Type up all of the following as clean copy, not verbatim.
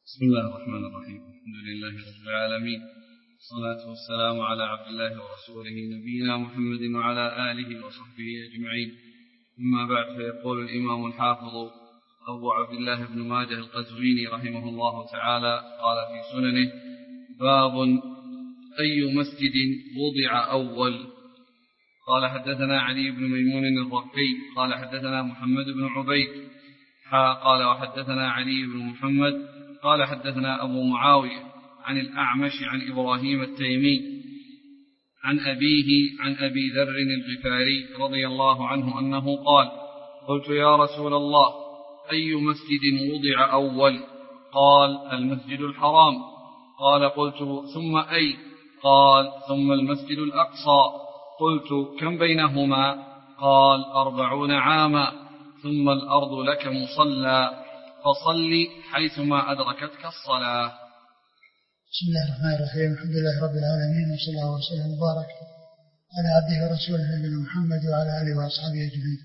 بسم الله الرحمن الرحيم. الحمد لله رب العالمين، والصلاة والسلام على عبد الله ورسوله نبينا محمد وعلى آله وصحبه أجمعين. أما بعد، فيقول الإمام الحافظ أبو عبد الله بن ماجه القزويني رحمه الله تعالى قال في سننه: باب أي مسجد وضع أول. قال حدثنا علي بن ميمون الرقي قال حدثنا محمد بن عبيد قال وحدثنا علي بن محمد قال حدثنا أبو معاوية عن الأعمش عن إبراهيم التيمي عن أبيه عن أبي ذر الغفاري رضي الله عنه أنه قال: قلت يا رسول الله، أي مسجد وضع أول؟ قال: المسجد الحرام. قال: قلت ثم أي؟ قال: ثم المسجد الأقصى. قلت: كم بينهما؟ قال: 40 عاما. ثم الأرض لك مصلى فصل حيثما أدركتك الصلاة. بسم الله الرحمن الرحيم. الحمد لله رب العالمين، وصلى الله وسلم وبارك على عبده ورسوله نبينا محمد وعلى آله وأصحابه أجمعين.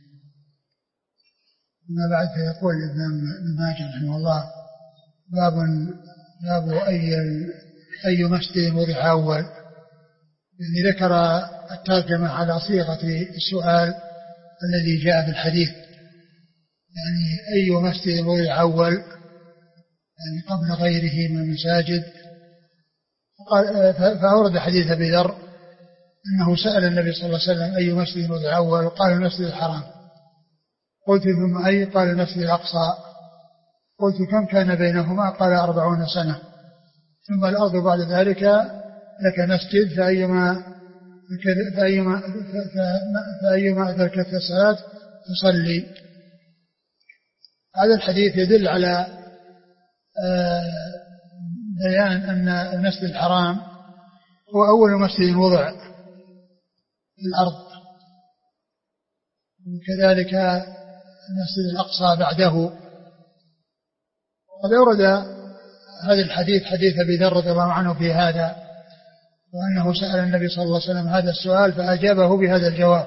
أما بعد، فيقول الإمام ابن ماجه رحمه الله: باب أي مسجد وضع أول. يعني ذكر الترجمة على صيغة السؤال الذي جاء في الحديث، يعني أي مسجد وضع أول، يعني قبل غيره من المساجد. فأورد حديث أبي ذر أنه سأل النبي صلى الله عليه وسلم: أي مسجد وضع أول؟ قال: المسجد الحرام. قلت: ثم أي؟ قال: المسجد الأقصى. قلت: كم كان بينهما؟ قال: 40 سنة. ثم الأرض بعد ذلك لك مسجد، فأيما أدركت الصلاة فصلي. هذا الحديث يدل على بيان أن المسجد الحرام هو أول مسجد وضع في الأرض، وكذلك المسجد الأقصى بعده. وقد أورد هذا الحديث حديث أبي ذر رضي الله عنه في هذا، وأنه سأل النبي صلى الله عليه وسلم هذا السؤال فأجابه بهذا الجواب.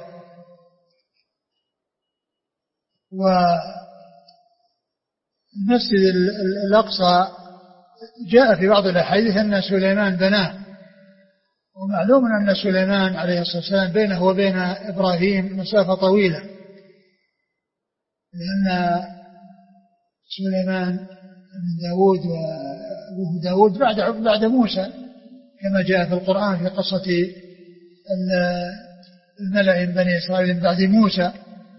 والمسجد الأقصى جاء في بعض الأحاديث أن سليمان بناه، ومعلوم أن سليمان عليه الصلاة والسلام بينه وبين إبراهيم مسافة طويلة، لأن سليمان من داود، وأبوه داود بعد موسى، كما جاء في القرآن في قصة الملأ من بني إسرائيل من بعد موسى،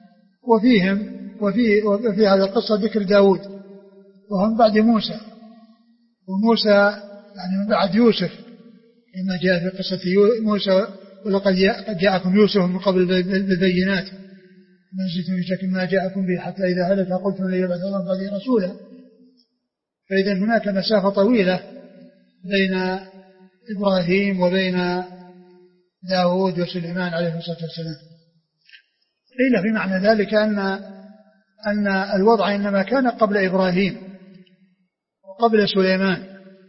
وفي هذه القصة ذكر داود وهم بعد موسى، وموسى يعني من بعد يوسف، كما جاء في قصة موسى: ولقد جاءكم يوسف من قبل بالبينات ما جئتم بشك ما جاءكم به حتى إذا هلك قلتم لن يبعث الله بعد رسولا. فإذا هناك مسافة طويلة بين إبراهيم وبين داود وسليمان عليه الصلاة والسلام. قيل في معنى ذلك أن الوضع إنما كان قبل إبراهيم وقبل سليمان،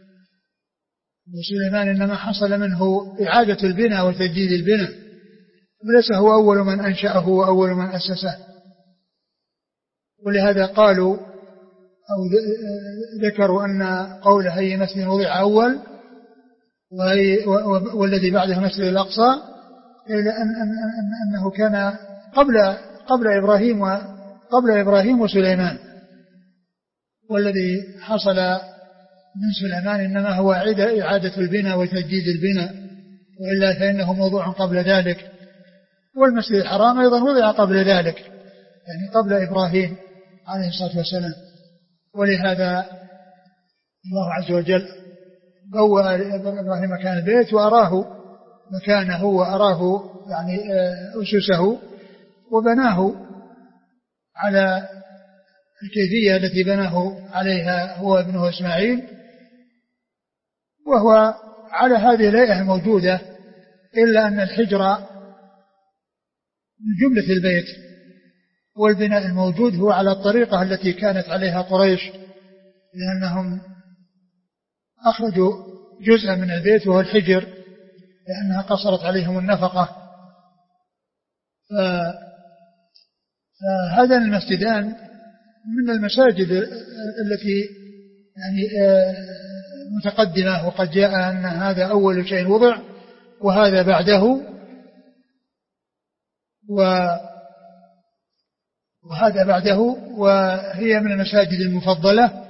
وسليمان إنما حصل منه إعادة البناء وتجديد البناء، وليس هو أول من أنشأه وأول من أسسه. ولهذا قالوا أو ذكروا أن قوله أي مسجد وضع أول والذي بعده مسجد الأقصى، إلى أنه كان قبل إبراهيم وسليمان، والذي حصل من سليمان إنما هو إعادة البناء وتجديد البناء، وإلا فإنه موضوع قبل ذلك. والمسجد الحرام أيضا وضع قبل ذلك، يعني قبل إبراهيم عليه الصلاة والسلام. ولهذا الله عز وجل بوأ إبراهيم مكان البيت وأراه مكانه وأراه يعني أسسه، وبناه على الكيفية التي بناه عليها هو ابنه إسماعيل، وهو على هذه الهيئة الموجودة، إلا أن الحجر من جملة البيت، والبناء الموجود هو على الطريقة التي كانت عليها قريش، لأنهم أخرجوا جزءا من البيت وهو الحجر، لأنها قصرت عليهم النفقة. فهذان المسجدان من المساجد التي يعني متقدمة، وقد جاء أن هذا أول شيء وضع وهذا بعده، وهذا بعده، وهي من المساجد المفضلة،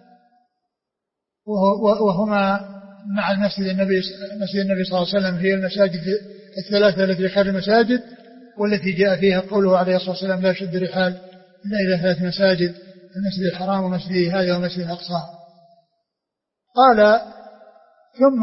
وهما مع مسجد النبي صلى الله عليه وسلم هي المساجد الثلاثة التي خير المساجد، والتي جاء فيها قوله عليه الصلاة والسلام لا شد رحال إلا إلى 3 مساجد: المسجد الحرام ومسجد هذا ومسجد الأقصى. قال: ثم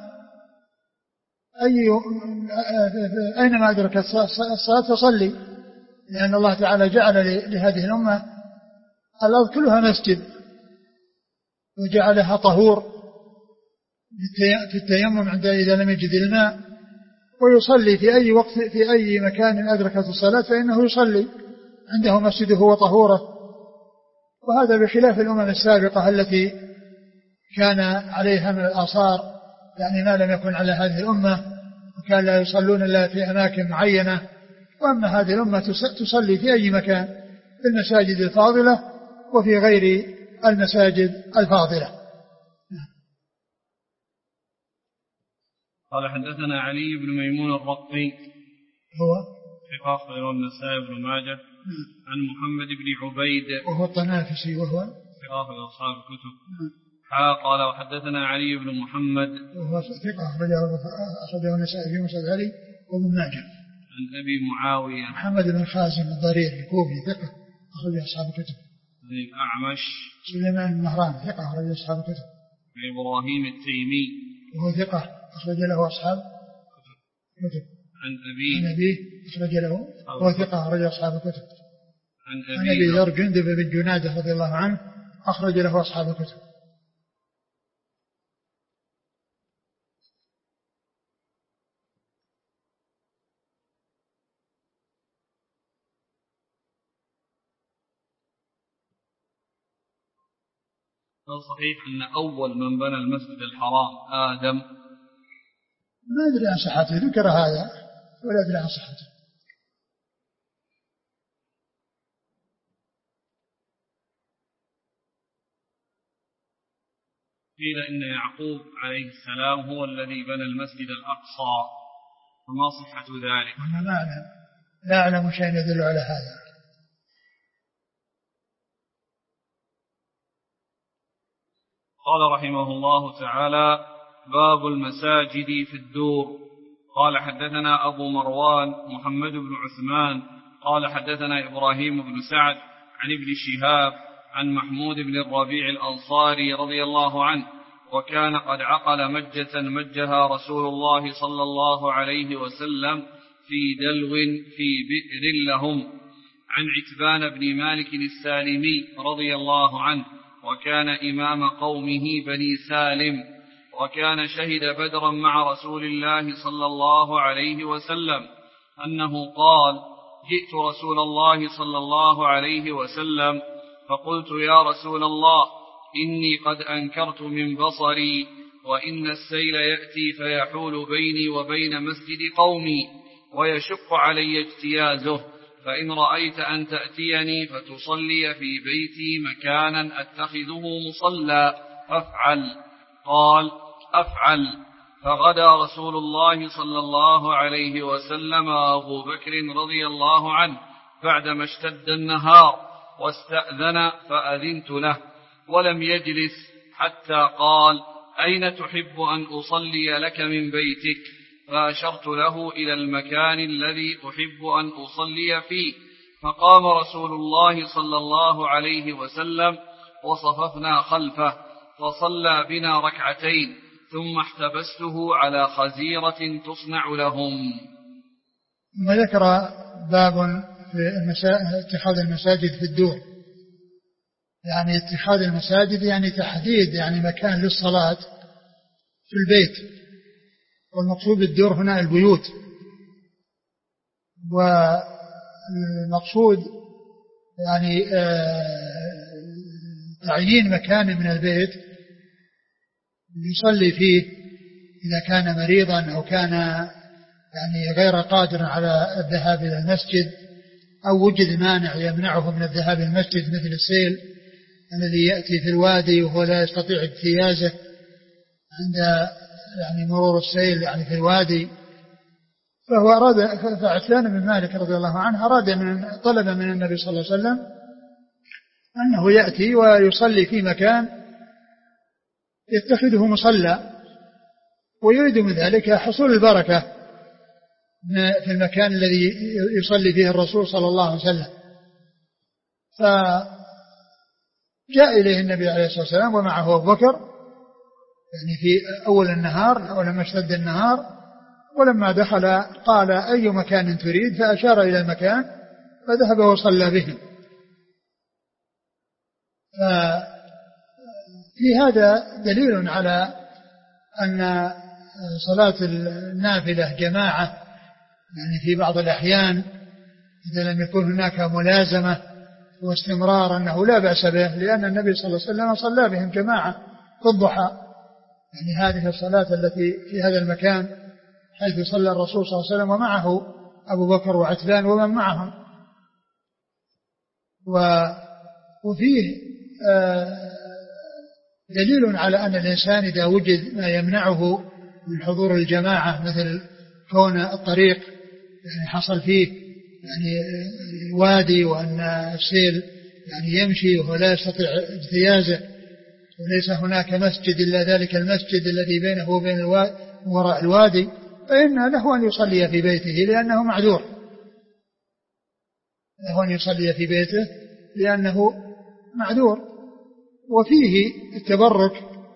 أينما أدرك الصلاة فصلي، لأن الله تعالى جعل لهذه الأمة الأرض كلها مسجد، وجعلها طهور في التيمم عند إذا لم يجد الماء، ويصلي في أي وقت في أي مكان أدركت الصلاة فإنه يصلي عنده مسجده وطهوره. وهذا بخلاف الأمم السابقة التي كان عليها من الآثار يعني ما لم يكن على هذه الأمة، وكان لا يصلون إلا في أماكن معينة. وأما هذه الأمة تصلي في أي مكان في المساجد الفاضلة وفي غير المساجد الفاضلة. قال: حدثنا علي بن ميمون الرقي هو ثقة أخرجه النسائي بن ماجه عن محمد بن عبيد وهو الطنافسي وهو ثقة أخرج أصحاب الكتب. قال: وحدثنا علي بن محمد وهو ثقة أخرجه النسائي في مسند علي وابن ماجه عن أبي معاوية محمد بن خازم الضرير الكوفي ثقة أخرج أصحاب الكتب. الأعمش سليمان بن مهران ثقة أخرج أصحاب الكتب. إبراهيم التيمي وهو ثقة أخرج له أصحاب الكتب. عن أبيه أخرج له وهو ثقة أخرج أصحاب الكتب. عن أبي ذر جندب بن جنادة رضي الله عنه أخرج له أصحاب الكتب. صحيح أن أول من بنى المسجد الحرام آدم؟ ما أدري عن صحته، ذكر هذا ولا أدري عن صحته. قيل إن يعقوب عليه السلام هو الذي بنى المسجد الأقصى، فما صحة ذلك؟ أنا لا أعلم شيء يدل على هذا. قال رحمه الله تعالى: باب المساجد في الدور. قال: حدثنا أبو مروان محمد بن عثمان قال: حدثنا إبراهيم بن سعد عن ابن شهاب عن محمود بن الربيع الأنصاري رضي الله عنه، وكان قد عقل مجة مجها رسول الله صلى الله عليه وسلم في دلو في بئر لهم، عن عتبان بن مالك السالمي رضي الله عنه، وكان إمام قومه بني سالم، وكان شهد بدرا مع رسول الله صلى الله عليه وسلم، أنه قال: جئت رسول الله صلى الله عليه وسلم فقلت: يا رسول الله، إني قد أنكرت من بصري، وإن السيل يأتي فيحول بيني وبين مسجد قومي، ويشق علي اجتيازه، فإن رأيت أن تأتيني فتصلي في بيتي مكانا أتخذه مصلى فافعل. قال: أفعل. فغدا رسول الله صلى الله عليه وسلم أبو بكر رضي الله عنه بعدما اشتد النهار، واستأذن فأذنت له، ولم يجلس حتى قال: أين تحب أن أصلي لك من بيتك؟ فأشرت له إلى المكان الذي أحب أن أصلي فيه، فقام رسول الله صلى الله عليه وسلم وصففنا خلفه، فصلى بنا ركعتين، ثم احتبسته على خزيرة تصنع لهم. ثم ذكر باب في اتخاذ المساجد في الدور، يعني اتخاذ المساجد يعني تحديد يعني مكان للصلاة في البيت، والمقصود بالدور هنا البيوت، والمقصود يعني تعيين مكان من البيت يصلي فيه إذا كان مريضا أو كان يعني غير قادر على الذهاب إلى المسجد، أو وجد مانع يمنعه من الذهاب إلى المسجد مثل السيل الذي يأتي في الوادي وهو لا يستطيع اجتيازه عند يعني مرور السيل يعني في الوادي. فهو أراد فعثمان بن مالك رضي الله عنه طلب من النبي صلى الله عليه وسلم أنه يأتي ويصلي في مكان يتخذه مصلى، ويريد من ذلك حصول البركة في المكان الذي يصلي فيه الرسول صلى الله عليه وسلم. فجاء إليه النبي عليه الصلاة والسلام ومعه أبو بكر يعني في أول النهار أو لما اشتد النهار، ولما دخل قال أي مكان تريد؟ فأشار إلى المكان فذهب وصلى بهم. في هذا دليل على أن صلاة النافلة جماعة يعني في بعض الأحيان إذا لم يكن هناك ملازمة واستمرار أنه لا بأس به، لأن النبي صلى الله عليه وسلم صلى بهم جماعة في الضحى. يعني هذه الصلاة التي في هذا المكان حيث صلى الرسول صلى الله عليه وسلم ومعه أبو بكر وعتبان ومن معهم. وفيه دليل على أن الإنسان إذا وجد ما يمنعه من حضور الجماعة مثل كون الطريق يعني حصل فيه يعني وادي وأن السيل يعني يمشي وهو لا يستطيع اجتيازه وليس هناك مسجد إلا ذلك المسجد الذي بينه وبين وراء الوادي، فإن له أن يصلي في بيته لأنه معذور، له أن يصلي في بيته لأنه معذور. وفيه التبرك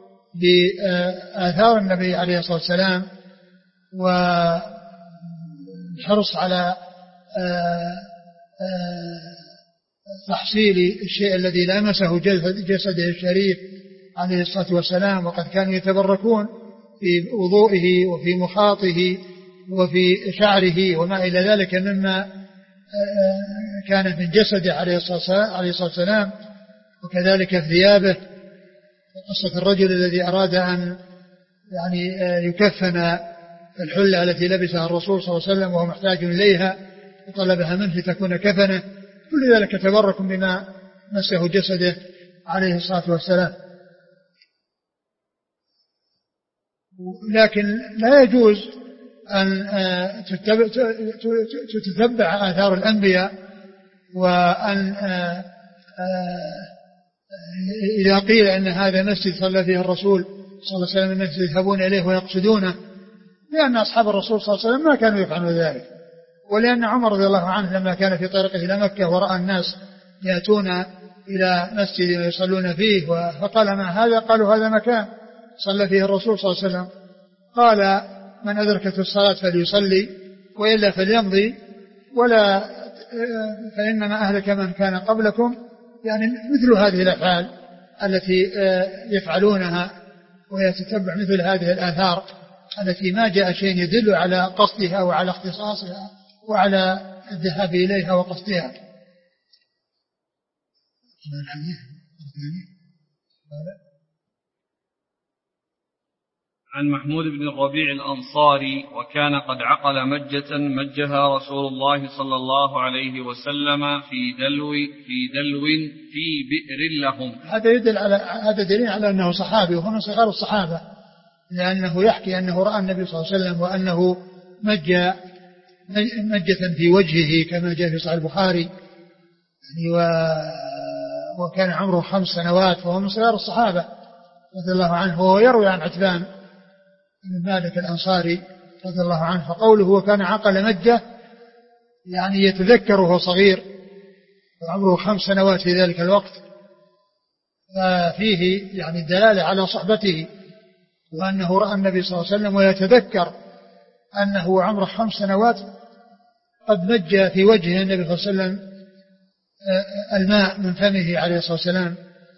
بآثار النبي عليه الصلاة والسلام والحرص على تحصيل الشيء الذي لامسه جسده الشريف عليه الصلاة والسلام، وقد كانوا يتبركون في وضوئه وفي مخاطه وفي شعره وما إلى ذلك مما كان من جسده عليه الصلاة والسلام، وكذلك في ثيابه. قصة الرجل الذي أراد أن يعني يكفن الحلة التي لبسها الرسول صلى الله عليه وسلم وهو محتاج إليها وطلبها منه لتكون كفنه، كل ذلك تبرك بما مسه جسده عليه الصلاة والسلام. لكن لا يجوز أن تتبع آثار الأنبياء، وأن إذا قيل أن هذا مسجد صلى فيه الرسول صلى الله عليه وسلم الناس يذهبون إليه ويقصدونه، لأن أصحاب الرسول صلى الله عليه وسلم ما كانوا يفعلون ذلك، ولأن عمر رضي الله عنه لما كان في طريقه إلى مكة ورأى الناس يأتون إلى مسجد ويصلون فيه فقال ما هذا؟ قالوا هذا مكان صلى فيه الرسول صلى الله عليه وسلم. قال من أدركت الصلاة فليصلي وإلا فليمضي ولا فإنما أهلك من كان قبلكم، يعني مثل هذه الأفعال التي يفعلونها، ويتتبع مثل هذه الآثار التي ما جاء شيء يدل على قصدها وعلى اختصاصها وعلى الذهاب إليها وقصدها. عن محمود بن الربيع الأنصاري: وكان قد عقل مجة مجها رسول الله صلى الله عليه وسلم في دلو في بئر لهم. هذا دليل على أنه صحابي وهو من صغار الصحابة، لأنه يحكي أنه رأى النبي صلى الله عليه وسلم وأنه مجة في وجهه كما جاء في صحيح البخاري، وكان عمره 5 سنوات وهو من صغار الصحابة رضي الله عنه. وهو يروي عن عتبان بن مالك الأنصاري رضي الله عنه، فقوله وكان عقل مجة يعني يتذكر وهو صغير وعمره 5 سنوات في ذلك الوقت، ففيه يعني الدلالة على صحبته وأنه رأى النبي صلى الله عليه وسلم ويتذكر أنه عمره 5 سنوات قد مج في وجه النبي صلى الله عليه وسلم الماء من فمه عليه الصلاة والسلام.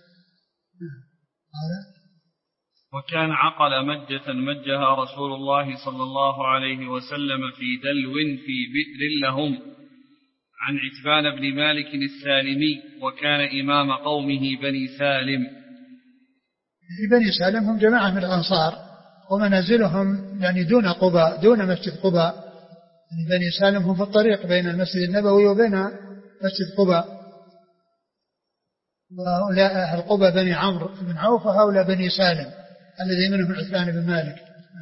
وكان عقل مجة مجها رسول الله صلى الله عليه وسلم في دلو في بئر لهم. عن عتبان بن مالك السالمي: وكان إمام قومه بني سالم. بني سالم هم جماعة من الأنصار ومنازلهم يعني دون قباء، دون مسجد قباء. يعني بني سالم هم في الطريق بين المسجد النبوي وبين مسجد قباء. وهؤلاء أهل قبى بني عمرو بن عوف، وهؤلاء بني سالم الذي منهم عثمان بن مالك.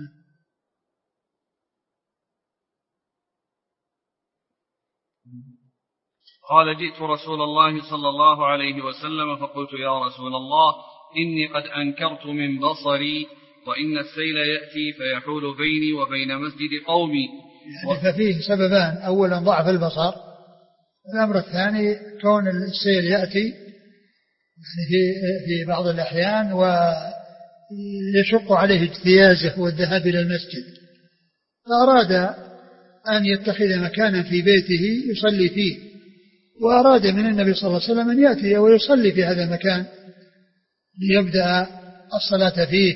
قال: جئت رسول الله صلى الله عليه وسلم فقلت: يا رسول الله، إني قد أنكرت من بصري، وإن السيل يأتي فيحول بيني وبين مسجد قومي. يعني ففيه سببان: أولا ضعف البصر، الأمر الثاني كون السيل يأتي يعني في بعض الأحيان ويشق عليه اجتيازه والذهاب إلى المسجد، فأراد أن يتخذ مكانا في بيته يصلي فيه، وأراد من النبي صلى الله عليه وسلم أن يأتي ويصلي في هذا المكان ليبدأ الصلاة فيه،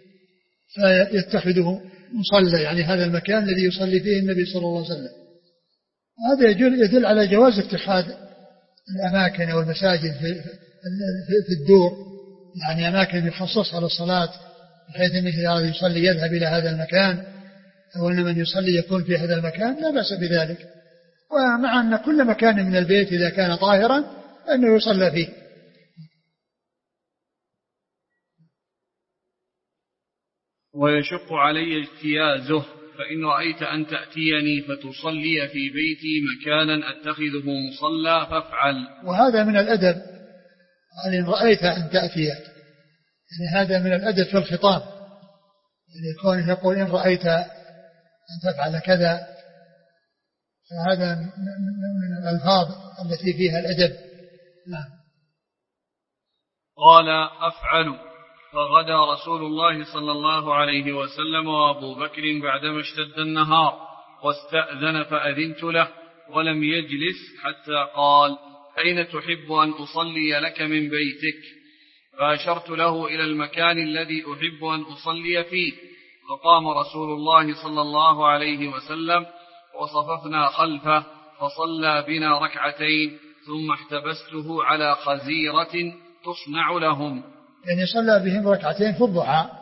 فيتخذه مصلى، يعني هذا المكان الذي يصلي فيه النبي صلى الله عليه وسلم. هذا يدل على جواز اتخاذ الأماكن أو المساجد في الدور، يعني أماكن يخصصها للصلاة، بحيث أنه إذا يصلي يذهب إلى هذا المكان، أو أن من يصلي يكون في هذا المكان، لا بأس بذلك. ومع أن كل مكان من البيت إذا كان طاهرا أنه يصلى فيه. ويشق علي اجتيازه، فإن رأيت أن تأتيني فتصلي في بيتي مكانا أتخذه مصلى فافعل. وهذا من الأدب، إن رأيت أن تأتي، يعني هذا من الأدب في الخطاب، يعني كونه يقول إن رأيت أن تفعل كذا، فهذا من الألفاظ التي فيها الأدب. نعم. قال: أفعل. فغدا رسول الله صلى الله عليه وسلم وأبو بكر بعدما اشتد النهار، واستأذن فأذنت له، ولم يجلس حتى قال: أين تحب أن أصلي لك من بيتك؟ فأشرت له إلى المكان الذي أحب أن أصلي فيه، فقام رسول الله صلى الله عليه وسلم وصففنا خلفه، فصلى بنا ركعتين، ثم احتبسته على خزيرة تصنع لهم. يعني صلى بهم ركعتين في الضحى،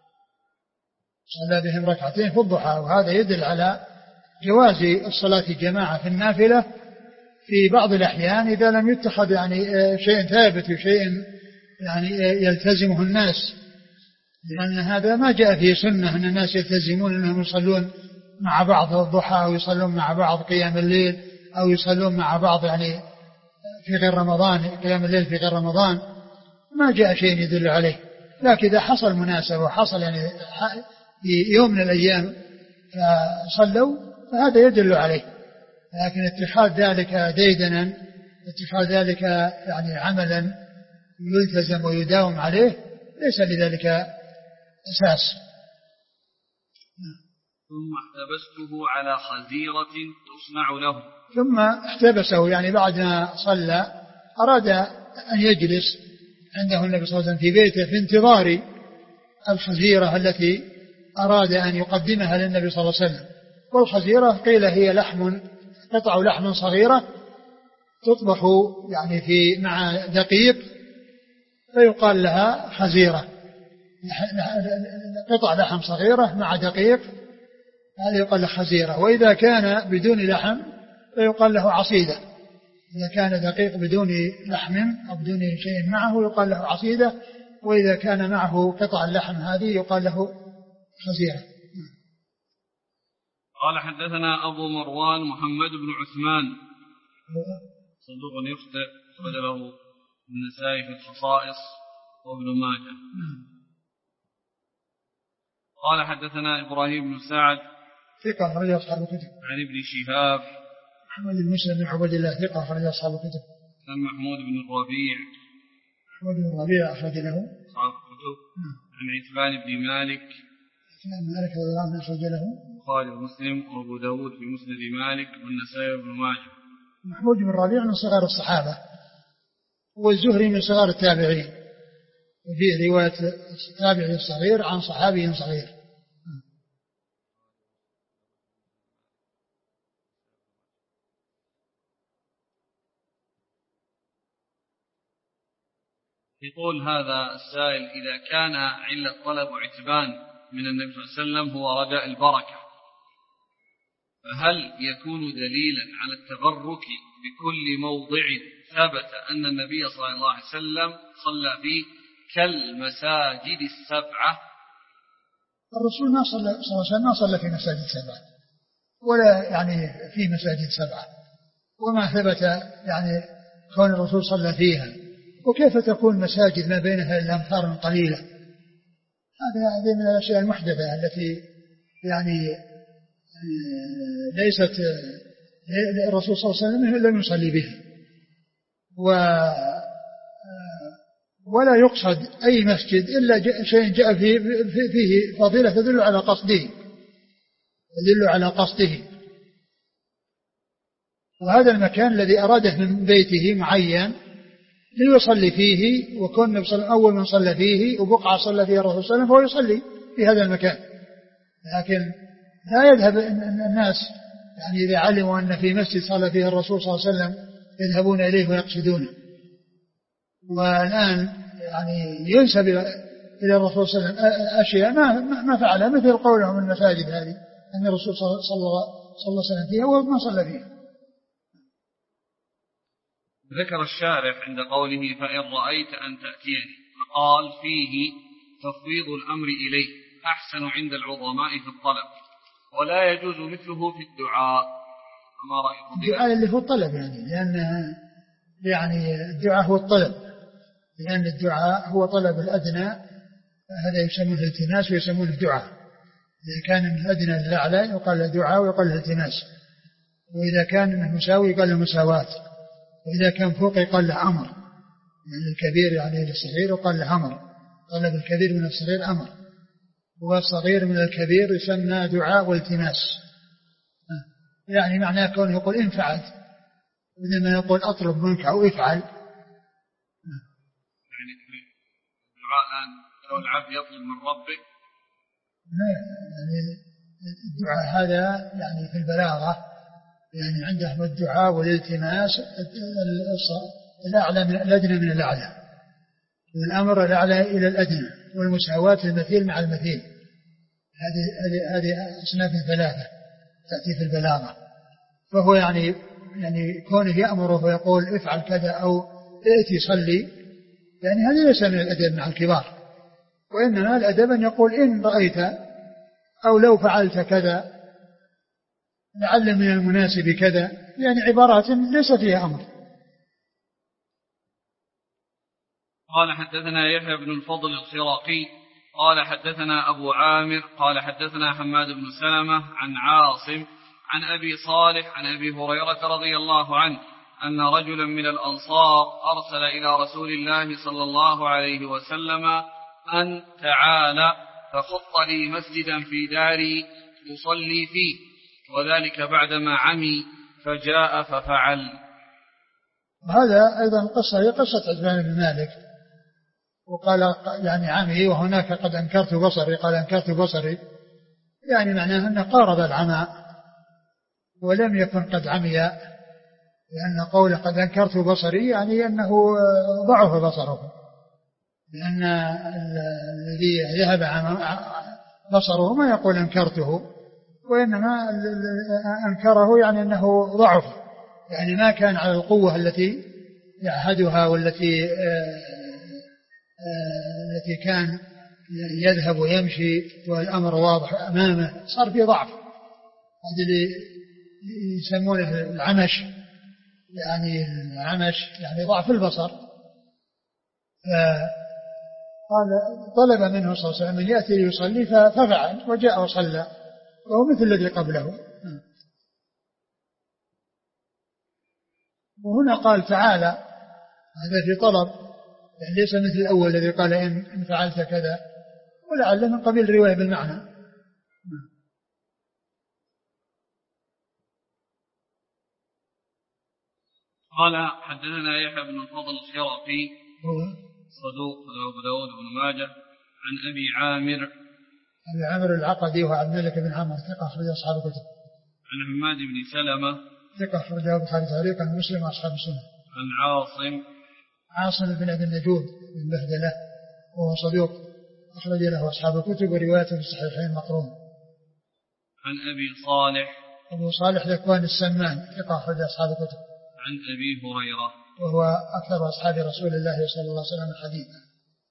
صلى بهم ركعتين في الضحى، وهذا يدل على جواز الصلاة جماعة في النافلة في بعض الأحيان إذا لم يتخذ يعني شيء ثابت وشيء يعني يلتزمه الناس، لأن هذا ما جاء فيه سنة أن الناس يلتزمون أنهم يصلون مع بعض الضحى، أو يصلون مع بعض قيام الليل، أو يصلون مع بعض يعني في غير رمضان، قيام الليل في غير رمضان، ما جاء شيء يدل عليه. لكن إذا حصل مناسبة وحصل يعني في يوم من الأيام فصلوا، فهذا يدل عليه. لكن اتخاذ ذلك ديدنا، اتخاذ ذلك يعني عملا يلتزم ويداوم عليه، ليس لذلك أساس. ثم احتبسته على خزيرة تصنع له. ثم احتبسه يعني بعد ما صلى أراد أن يجلس عنده النبي صلى الله عليه وسلم في بيته في انتظار الخزيرة التي أراد أن يقدمها للنبي صلى الله عليه وسلم. والخزيرة قيل هي قطع لحم صغيرة تطبخ يعني مع دقيق، فيقال لها خزيرة، قطع لحم صغيرة مع دقيق، هذا يقال له خزيرة. وإذا كان بدون لحم فيقال له عصيدة، إذا كان دقيق بدون لحم أو بدون شيء معه يقال له عصيدة، وإذا كان معه قطع اللحم هذه يقال له خزيرة. قال: حدثنا أبو مروان محمد بن عثمان صدوق يخطئ، أخرج له النسائي في الخصائص وابن ماجه. قال: حدثنا إبراهيم بن سعد ثقة أخرج أصحاب الكتب. عن ابن شهاب محمد بن مسلم بن عبد الله ثقة أخرج أصحاب الكتب. عن محمود بن الربيع، محمود بن الربيع أخرج له أصحاب الكتب. عن عتبان بن مالك، عتبان بن مالك رضي الله عنه أخرج له البخاري ومسلم وأبو داود في مسند مالك والنسائي وابن ماجه. محمود بن الربيع من صغار الصحابة، والزهري من صغار التابعين، وفي رواية التابعي الصغير عن صحابي صغير. يقول هذا السائل: إذا كان علة طلب عتبان من النبي صلى الله عليه وسلم هو رجاء البركة، فهل يكون دليلا على التبرك بكل موضع ثبت أن النبي صلى الله عليه وسلم صلى فيه كالمساجد السبعة؟ الرسول ما صلى صلى الله عليه وسلم ما صلى في مساجد سبعة ولا يعني في مساجد سبعة، وما ثبت يعني كون الرسول صلى فيها. وكيف تكون مساجد ما بينها إلا أمتار قليلة؟ هذه من الأشياء المحدثة التي يعني ليست الرسول صلى الله عليه وسلم لم يصلي بها. ولا يقصد أي مسجد إلا شيء جاء فيه فضيلة تدل على قصده. وهذا المكان الذي أراده من بيته معين ليصلي فيه، وكون أول من صلى فيه وبقعة صلى فيها الرسول صلى الله عليه وسلم فهو يصلي في هذا المكان. لكن لا يذهب الناس يعني إذا علموا أن في مسجد صلى فيه الرسول صلى الله عليه وسلم يذهبون إليه ويقصدونه. والآن يعني ينسب إلى الرسول صلى الله عليه وسلم أشياء ما فعلها، مثل قولهم المساجد هذه أن الرسول صلى الله عليه وسلم فيها وما صلى فيها. ذكر الشارح عند قوله فإن رأيت أن تأتيني، فقال فيه تفويض الأمر إليه أحسن عند العظماء في الطلب، ولا يجوز مثله في الدعاء. فما رأيكم؟ الدعاء اللي هو الطلب يعني الدعاء هو الطلب، لأن الدعاء هو طلب الأدنى، هذا يسمونه التماس ويسمونه الدعاء. إذا كان من الأدنى للأعلى يقال له دعاء ويقال له التماس، وإذا كان من مساوي يقال له مساواة، وإذا كان فوق يقال له أمر، يعني الكبير يعني للصغير يقال له أمر، طلب الكبير من الصغير أمر، والصغير من الكبير يسمى دعاء والتماس. يعني معناه كونه يقول إن فعلت، وإنما يقول أطلب منك أو افعل. يعني الدعاء الآن لو العبد يطلب من ربه، يعني الدعاء هذا يعني في البلاغة يعني عندهم الدعاء والالتماس الأعلى من الأدنى من الأعلى، والأمر الأعلى إلى الأدنى، والمساواة المثيل مع المثيل. هذه أصناف ثلاثة تأتي في البلاغة. فهو يعني كونه يأمره ويقول افعل كذا أو ائتي صلي، يعني هذا ليس من الأدب مع الكبار، وإنما الأدب أن يقول إن رأيت أو لو فعلت كذا لعل من المناسب كذا، يعني عبارات ليس فيها أمر. قال حدثنا يحيى بن الفضل الخراقي قال حدثنا أبو عامر قال حدثنا حماد بن سلمة عن عاصم عن أبي صالح عن أبي هريرة رضي الله عنه أن رجلا من الأنصار أرسل إلى رسول الله صلى الله عليه وسلم أن تعالى فخط لي مسجدا في داري يصلي فيه، وذلك بعدما عمي فجاء ففعل. هذا أيضا قصة هي قصة عثمان بن مالك، وقال يعني عمي وهناك قد أنكرت بصري، قال أنكرت بصري، يعني معناه أنه قارب العمى ولم يكن قد عمي، لأن قوله قد أنكرت بصري يعني أنه ضعف بصره، لأن الذي ذهب بصره ما يقول أنكرته، وإنما أنكره يعني أنه ضعف، يعني ما كان على القوة التي يعهدها والتي كان يذهب ويمشي والأمر واضح أمامه، صار في ضعف. هذا اللي يسمونه العمش، يعني العمش يعني ضعف البصر. قال طلب منه صلى الله عليه وسلم أن يأتي ليصلي ففعل وجاء وصلى، وهو مثل الذي قبله. وهنا قال تعالى، هذا في طلب، يعني ليس مثل الأول الذي قال إن فعلت كذا، ولعل من قبيل الرواية بالمعنى. قال حدثنا يحيى بن الفضل الخراقي صدوق أبو داود بن ماجه عن أبي عامر العقدي وعن مالك بن عمرو ثقة أخرج أصحاب الكتب. عن حماد بن سلمة ثقة أخرج البخاري تعليقا ومسلم وأصحاب السنة. عن عاصم بن أبي النجود بن بهدلة وهو صدوق أخرج له أصحاب الكتب وروايته في الصحيحين مقرون. عن أبو صالح ذكوان السمان ثقة أخرج أصحاب الكتب. عن أبي هريرة وهو أكثر أصحاب رسول الله صلى الله عليه وسلم حديثا.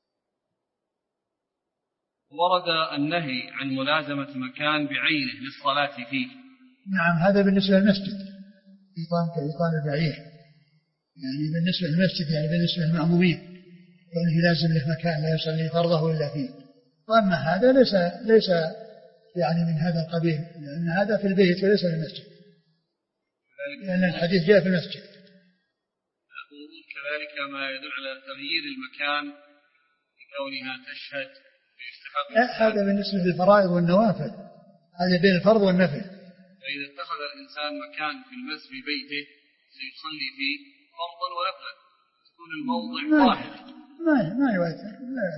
ورد النهي عن ملازمة مكان بعينه للصلاة فيه. نعم، هذا بالنسبة للمسجد، إيطان كإيطان البعير، يعني بالنسبة للمسجد، يعني بالنسبة للمأمومين، وأنه لازم له مكان لا يصلي فرضه إلا فيه. وأما هذا ليس يعني من هذا القبيل، لأن هذا في البيت وليس في المسجد، لأن الحديث جاء في المسجد. كذلك ما يدل على تغيير المكان بكونها تشهد ويستحق. هذا بالنسبة للفرائض والنوافل، هذا بين الفرض والنفل. فإذا اتخذ الإنسان مكان في المسجد في بيته سيصلي فيه فرضا ونفلا، تكون الموضع واحد. ما يؤثر،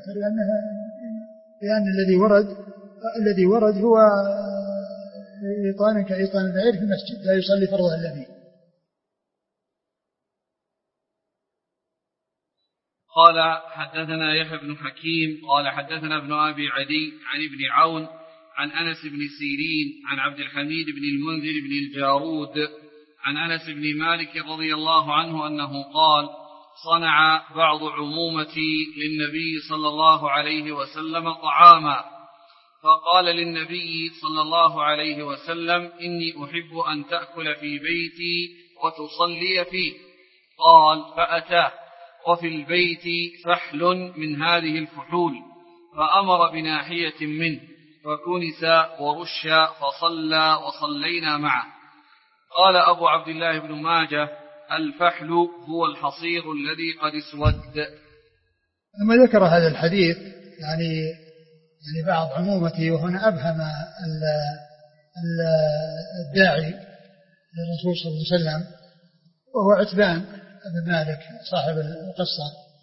لأن الذي ورد هو إيطان كإيطان البعير في المسجد، لا يصلي فرضه إلا فيه. قال حدثنا يحيى بن حكيم قال حدثنا ابن أبي عدي عن ابن عون عن أنس بن سيرين عن عبد الحميد بن المنذر بن الجارود عن أنس بن مالك رضي الله عنه أنه قال: صنع بعض عمومتي للنبي صلى الله عليه وسلم طعاما، فقال للنبي صلى الله عليه وسلم: إني أحب أن تأكل في بيتي وتصلي فيه. قال: فأتاه وفي البيت فحل من هذه الفحول، فأمر بناحية منه فكنس ورش فصلى وصلينا معه. قال أبو عبد الله بن ماجه: الفحل هو الحصير الذي قد اسود. لما ذكر هذا الحديث يعني بعض عمومته، وهنا أبهم الداعي للرسول صلى الله عليه وسلم، وهو عتبان بن مالك صاحب القصة.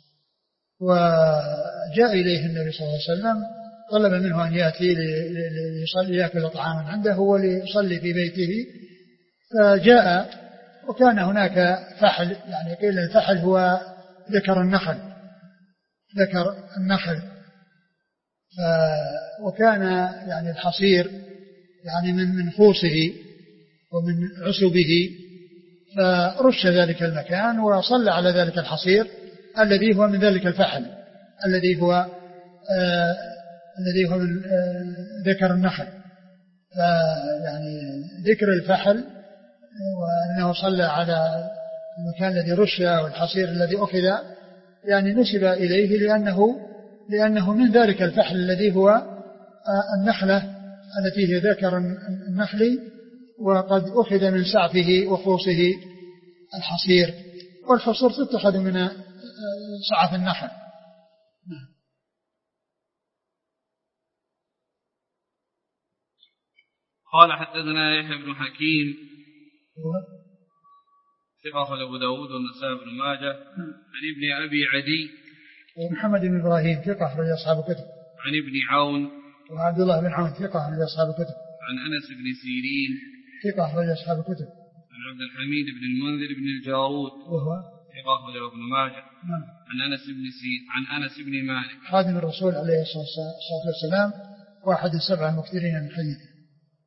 وجاء إليه النبي صلى الله عليه وسلم، طلب منه أن يأتي ليأكل طعاما عنده وليصلي في بيته، فجاء وكان هناك فحل، يعني قيل الفحل هو ذكر النخل، وكان يعني الحصير يعني من خوصه ومن عسبه، فرش ذلك المكان وصلى على ذلك الحصير الذي هو من ذلك الفحل الذي هو من ذكر النخل. يعني ذكر الفحل وأنه صلى على المكان الذي رش والحصير الذي أخذ، يعني نسب إليه لأنه من ذلك الفحل الذي هو النخلة التي هي ذكر النخل، وقد أخذ من سعفه وخوصه الحصير، والحصير تتخذ من سعف النخل. قال حدثنا يحيى بن حكيم ثقة أبو داود والنسائي بن ماجه عن ابن أبي عدي ومحمد بن إبراهيم ثقة أخرج أصحاب الكتب، عن ابن عون وعبد الله بن عون ثقة أخرج أصحاب الكتب، عن أنس بن سيرين ثقة أخرج أصحاب الكتب، عن عبد الحميد بن المنذر بن الجارود وهو ثقة أخرج ابن ماجه عن أنس بن مالك خادم الرسول عليه الصلاة والسلام، واحد السبعة المكثرين من حديثه.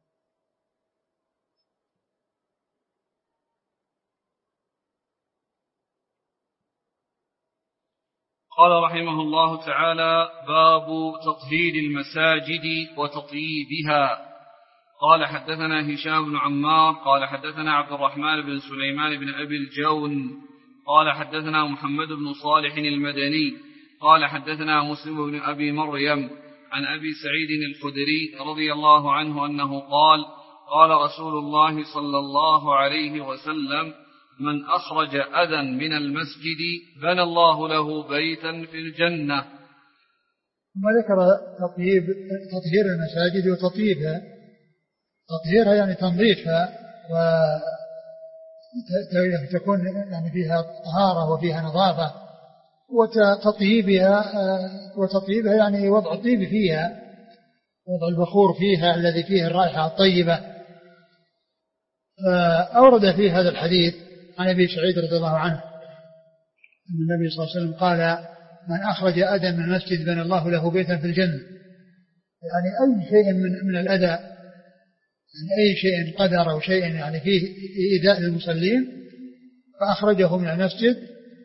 قال رحمه الله تعالى: باب تطهير المساجد وتطييبها. قال حدثنا هشام بن عمار قال حدثنا عبد الرحمن بن سليمان بن أبي الجون قال حدثنا محمد بن صالح المدني قال حدثنا مسلم بن أبي مريم عن أبي سعيد الخدري رضي الله عنه أنه قال: قال رسول الله صلى الله عليه وسلم: من أخرج أذى من المسجد بنى الله له بيتا في الجنة. ثم ذكر تطهير المساجد وتطيبها. تطهيرها يعني تنظيفها وتكون يعني فيها طهارة وفيها نظافة، وتطيبها يعني وضع الطيب فيها، وضع البخور فيها الذي فيه الرائحة الطيبة. أورد في هذا الحديث عن أبي سعيد رضي الله عنه أن النبي صلى الله عليه وسلم قال: من أخرج أذى من المسجد بنى الله له بيتا في الجنة. يعني أي شيء من الأذى، يعني أي شيء قدر أو شيء يعني فيه إيذاء للمصلين فأخرجه من المسجد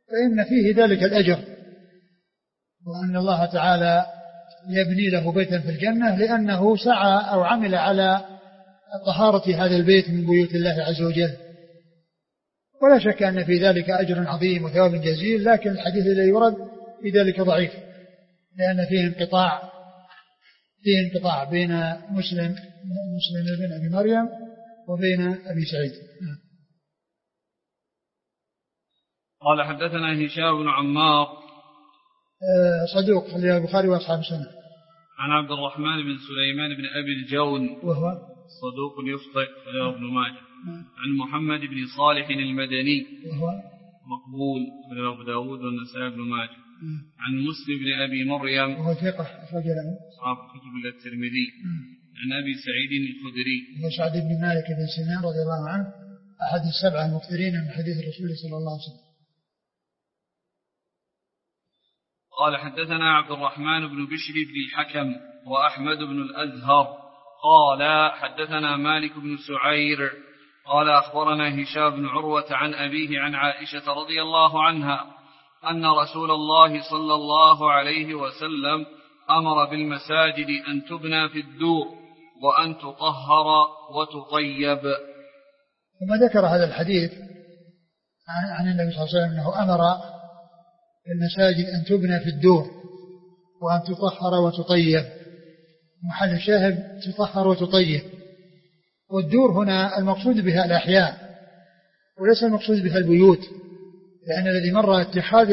فإن فيه ذلك الأجر، وأن الله تعالى يبني له بيتا في الجنة لأنه سعى أو عمل على طهارة هذا البيت من بيوت الله عز وجل. ولا شك أن في ذلك أجر عظيم وثواب جزيل، لكن الحديث الذي يورد في ذلك ضعيف، لأن فيه انقطاع بين مسلم بن أبي مريم وبين أبي سعيد. قال حدثنا هشام بن عمار صدوق خرج البخاري وأصحاب السنة. عن عبد الرحمن بن سليمان بن أبي الجون وهو صدوق يخطئ خرج ابن ماجه. عن محمد بن صالح المدني وهو مقبول خرج أبو داود والنسائي بن ماجه. عن مسلم بن أبي مريم وهو ثقة أخرج له أصحاب كتب الترمذي. عن أبي سعيد الخدري وهو سعد بن مالك بن سنان رضي الله عنه أحد السبعة المكثرين من حديث الرسول صلى الله عليه وسلم. قال حدثنا عبد الرحمن بن بشر بن الحكم وأحمد بن الأزهر قال حدثنا مالك بن سعير قال أخبرنا هشام بن عروة عن أبيه عن عائشة رضي الله عنها أن رسول الله صلى الله عليه وسلم أمر بالمساجد أن تبنى في الدور وأن تطهر وتطيب. ثم ذكر هذا الحديث عن النبي صلى الله عليه وسلم أنه أمر المساجد أن تبنى في الدور وأن تطهر وتطيب. محل شاهد تطهر وتطيب. والدور هنا المقصود بها الأحياء وليس المقصود بها البيوت، لأن الذي مر اتخاذ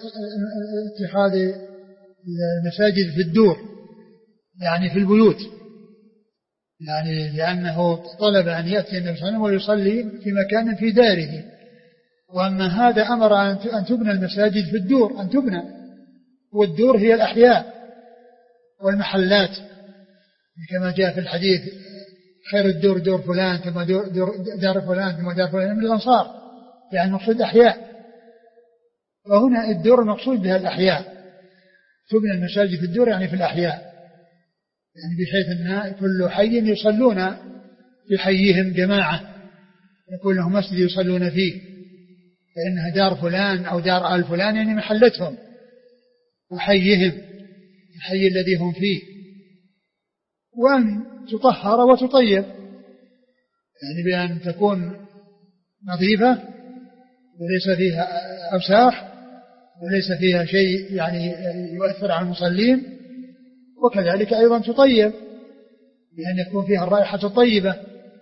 المساجد في الدور يعني في البيوت، يعني لأنه طلب أن يأتي النبي صلى الله عليه وسلم ويصلي في مكان في داره. وأما هذا أمر أن تبنى المساجد في الدور، أن تبنى، والدور هي الأحياء والمحلات كما جاء في الحديث خير الدور دور فلان ثم دار فلان ثم دار فلان من الأنصار، يعني المقصود أحياء. وهنا الدور المقصود بها الأحياء، تبنى المساجد في الدور يعني في الأحياء، يعني بحيث أن كل حي يصلون في حيهم جماعة، يكون لهم مسجد يصلون فيه، فإنها دار فلان أو دار آل فلان يعني محلتهم وحيهم الحي الذي هم فيه. وأن تطهر وتطيب يعني بأن تكون نظيفة وليس فيها أوساخ وليس فيها شيء يعني يؤثر على المصلين، وكذلك أيضا تطيب بأن يكون فيها الرائحة الطيبة.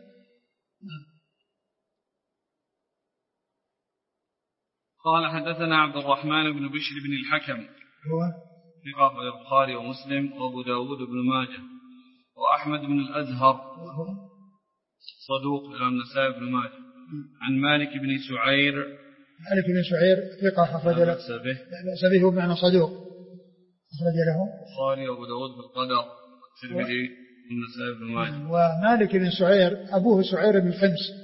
قال حدثنا عبد الرحمن بن بشر بن الحكم هو ثقة البخاري ومسلم وأبو داود بن ماجه. وأحمد بن الأزهر صدوق إلى النسائي بن ماجه. عن مالك بن سعير ثقة أخرج له بأس به بمعنى صدوق أخرج له البخاري وأبو داود في القدر والترمذي والنسائي بن ماجه. ومالك بن سعير أبوه سعير بن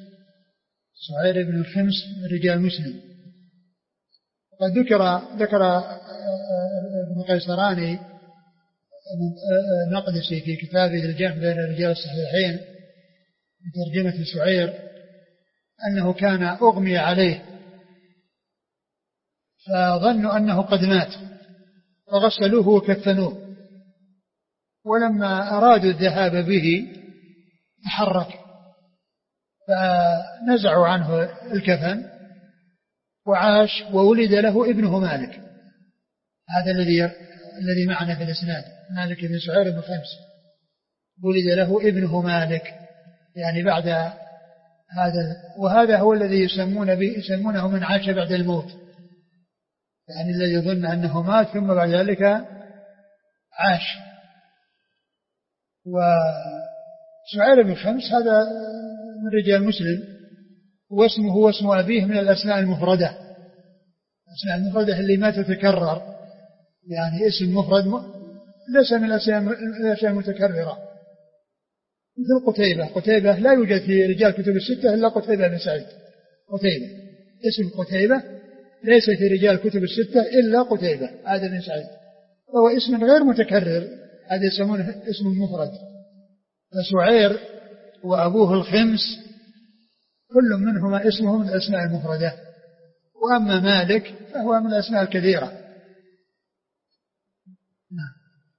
الخمس من رجال مسلم. قد ذكر ابن قيسراني المقدسي في كتابه الجمع بين رجال الصحيحين بترجمة سعير أنه كان أغمي عليه فظنوا أنه قد مات فغسلوه وكفنوه، ولما أرادوا الذهاب به تحرك فنزعوا عنه الكفن وعاش وولد له ابنه مالك. هذا الذي معنا في الإسناد مالك بن سعير بن خمس ولد له ابنه مالك يعني بعد هذا، وهذا هو الذي يسمونه من عاش بعد الموت، يعني الذي يظن أنه مات ثم بعد ذلك عاش. وسعير بن خمس هذا من رجال مسلم، واسمه واسم أبيه من الأسماء المفردة، الأسماء المفردة اللي ما تتكرر، يعني اسم مفرد ليس من الأشياء المتكررة، مثل قتيبة لا يوجد في رجال كتب الستة إلا قتيبة بن سعيد. اسم قتيبة ليس في رجال كتب الستة إلا قتيبة هذا بن سعيد، وهو اسم غير متكرر، هذا يسمونه اسم مفرد. فسعير وأبوه الخمس كل منهما اسمه من الأسماء المفردة، وأما مالك فهو من الأسماء الكثيرة. نعم.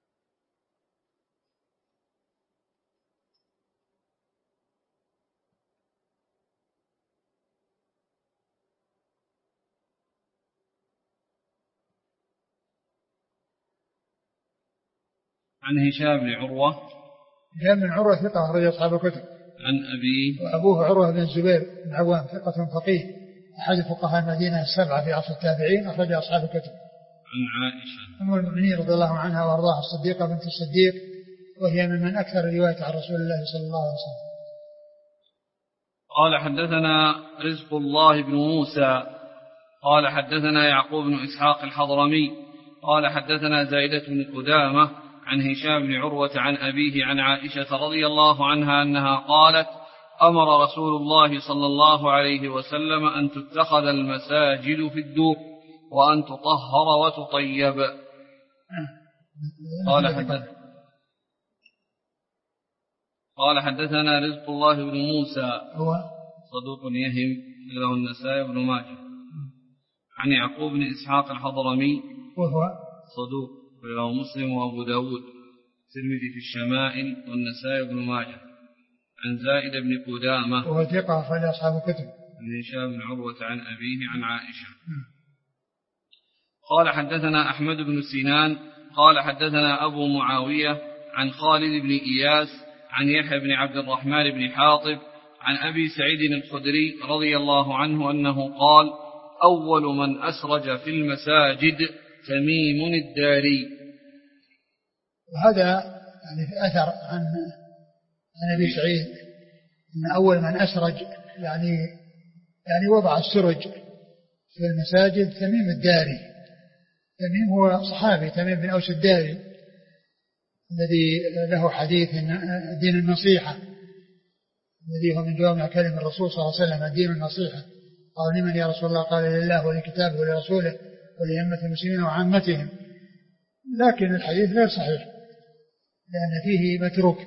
عن هشام بن عروة. هشام بن عروة ثقة أخرج أصحاب الكتب. عن أبيه. وأبوه عروة بن الزبير بن عوام ثقة فقيه أحد فقهاء المدينة السبعة في عصر التابعين أخرج أصحاب الكتب. عن عائشة أم المؤمنين رضي الله عنها وأرضاها الصديقة بنت الصديق وهي من أكثر الرواية عن رسول الله صلى الله عليه وسلم. قال حدثنا رزق الله بن موسى قال حدثنا يعقوب بن إسحاق الحضرمي قال حدثنا زائدة بن قدامة عن هشام بن عروة عن أبيه عن عائشة رضي الله عنها أنها قالت أمر رسول الله صلى الله عليه وسلم أن تتخذ المساجد في الدور وأن تطهر وتطيب. قال حدثنا رزق الله بن موسى هو صدوق يهم له النسائي بن ماجه. عن يعقوب بن إسحاق الحضرمي وهو صدوق له مسلم وأبو داود الترمذي في الشمائل والنسائي بن ماجه. عن زائد بن قدامة وهو ثقة أخرج أصحاب الكتب. عن هشام بن عروة عن أبيه عن عائشة. قال حدثنا أحمد بن سنان قال حدثنا أبو معاوية عن خالد بن إياس عن يحيى بن عبد الرحمن بن حاطب عن أبي سعيد الخدري رضي الله عنه أنه قال أول من أسرج في المساجد تميم الداري. وهذا يعني في أثر عن أبي سعيد أن أول من أسرج يعني وضع السرج في المساجد تميم الداري. تميم هو صحابي تميم بن أوس الداري الذي له حديث دين النصيحة الذي هو من جوامع كلم الرسول صلى الله عليه وسلم الدين النصيحة. قال لمن يا رسول الله؟ قال لله ولكتابه ولرسوله ولأئمة المسلمين وعامتهم. لكن الحديث غير صحيح لأن فيه متروك.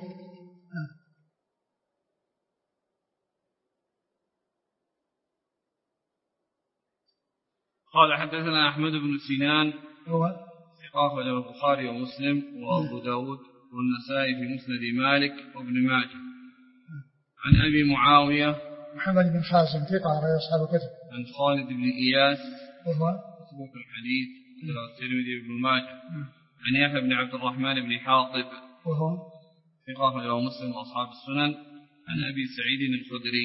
قال حدثنا أحمد بن سنان هو ثقة له البخاري ومسلم وأبو داود والنسائي في مسند مالك وابن ماجه. عن أبي معاوية محمد بن خازم ثقة أخرج أصحاب الكتب. عن خالد بن إياس وهو مسبوق الحديث له الترمذي وابن ماجه. عن يحيى بن عبد الرحمن بن حاطب وهو ثقة له مسلم وأصحاب السنن. عن أبي سعيد الخدري.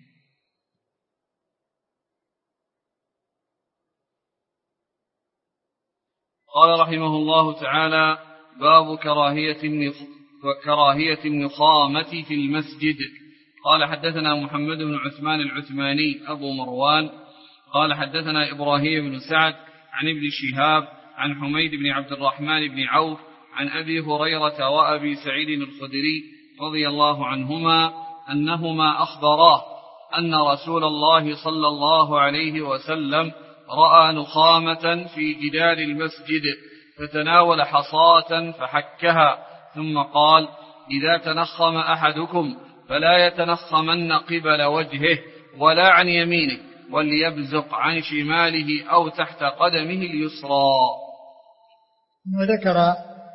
قال رحمه الله تعالى باب كراهية النخامة في المسجد. قال حدثنا محمد بن عثمان العثماني أبو مروان قال حدثنا إبراهيم بن سعد عن ابن شهاب عن حميد بن عبد الرحمن بن عوف عن أبي هريرة وأبي سعيد الخدري رضي الله عنهما أنهما أخبراه أن رسول الله صلى الله عليه وسلم رأى نخامة في جدار المسجد فتناول حصاة فحكها ثم قال إذا تنخم أحدكم فلا يتنخمن قبل وجهه ولا عن يمينه وليبزق عن شماله أو تحت قدمه اليسرى. وذكر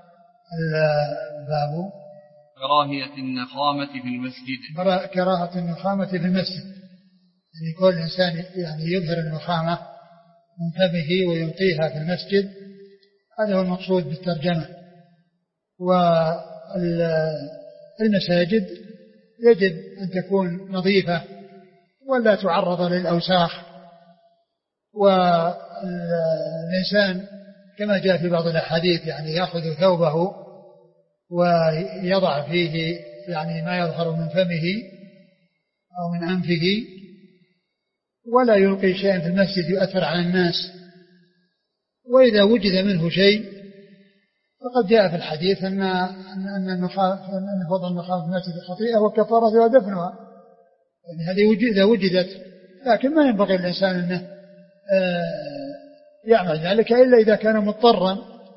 الباب كراهية النخامة في المسجد. كراهة النخامة في المسجد يعني كل إنسان يعني يظهر النخامة من فمه ويلقيها في المسجد. هذا هو المقصود بالترجمة. والمساجد يجب أن تكون نظيفة ولا تعرض للأوساخ. والإنسان كما جاء في بعض الأحاديث يعني يأخذ ثوبه ويضع فيه يعني ما يظهر من فمه أو من أنفه ولا يلقي شيئا في المسجد يؤثر على الناس. وإذا وجد منه شيء فقد جاء في الحديث أن وضع النخامة في المسجد خطيئة وكفارتها ودفنها. يعني هذه إذا وجدت لكن ما ينبغي الإنسان أنه يعمل ذلك إلا إذا كان مضطرا.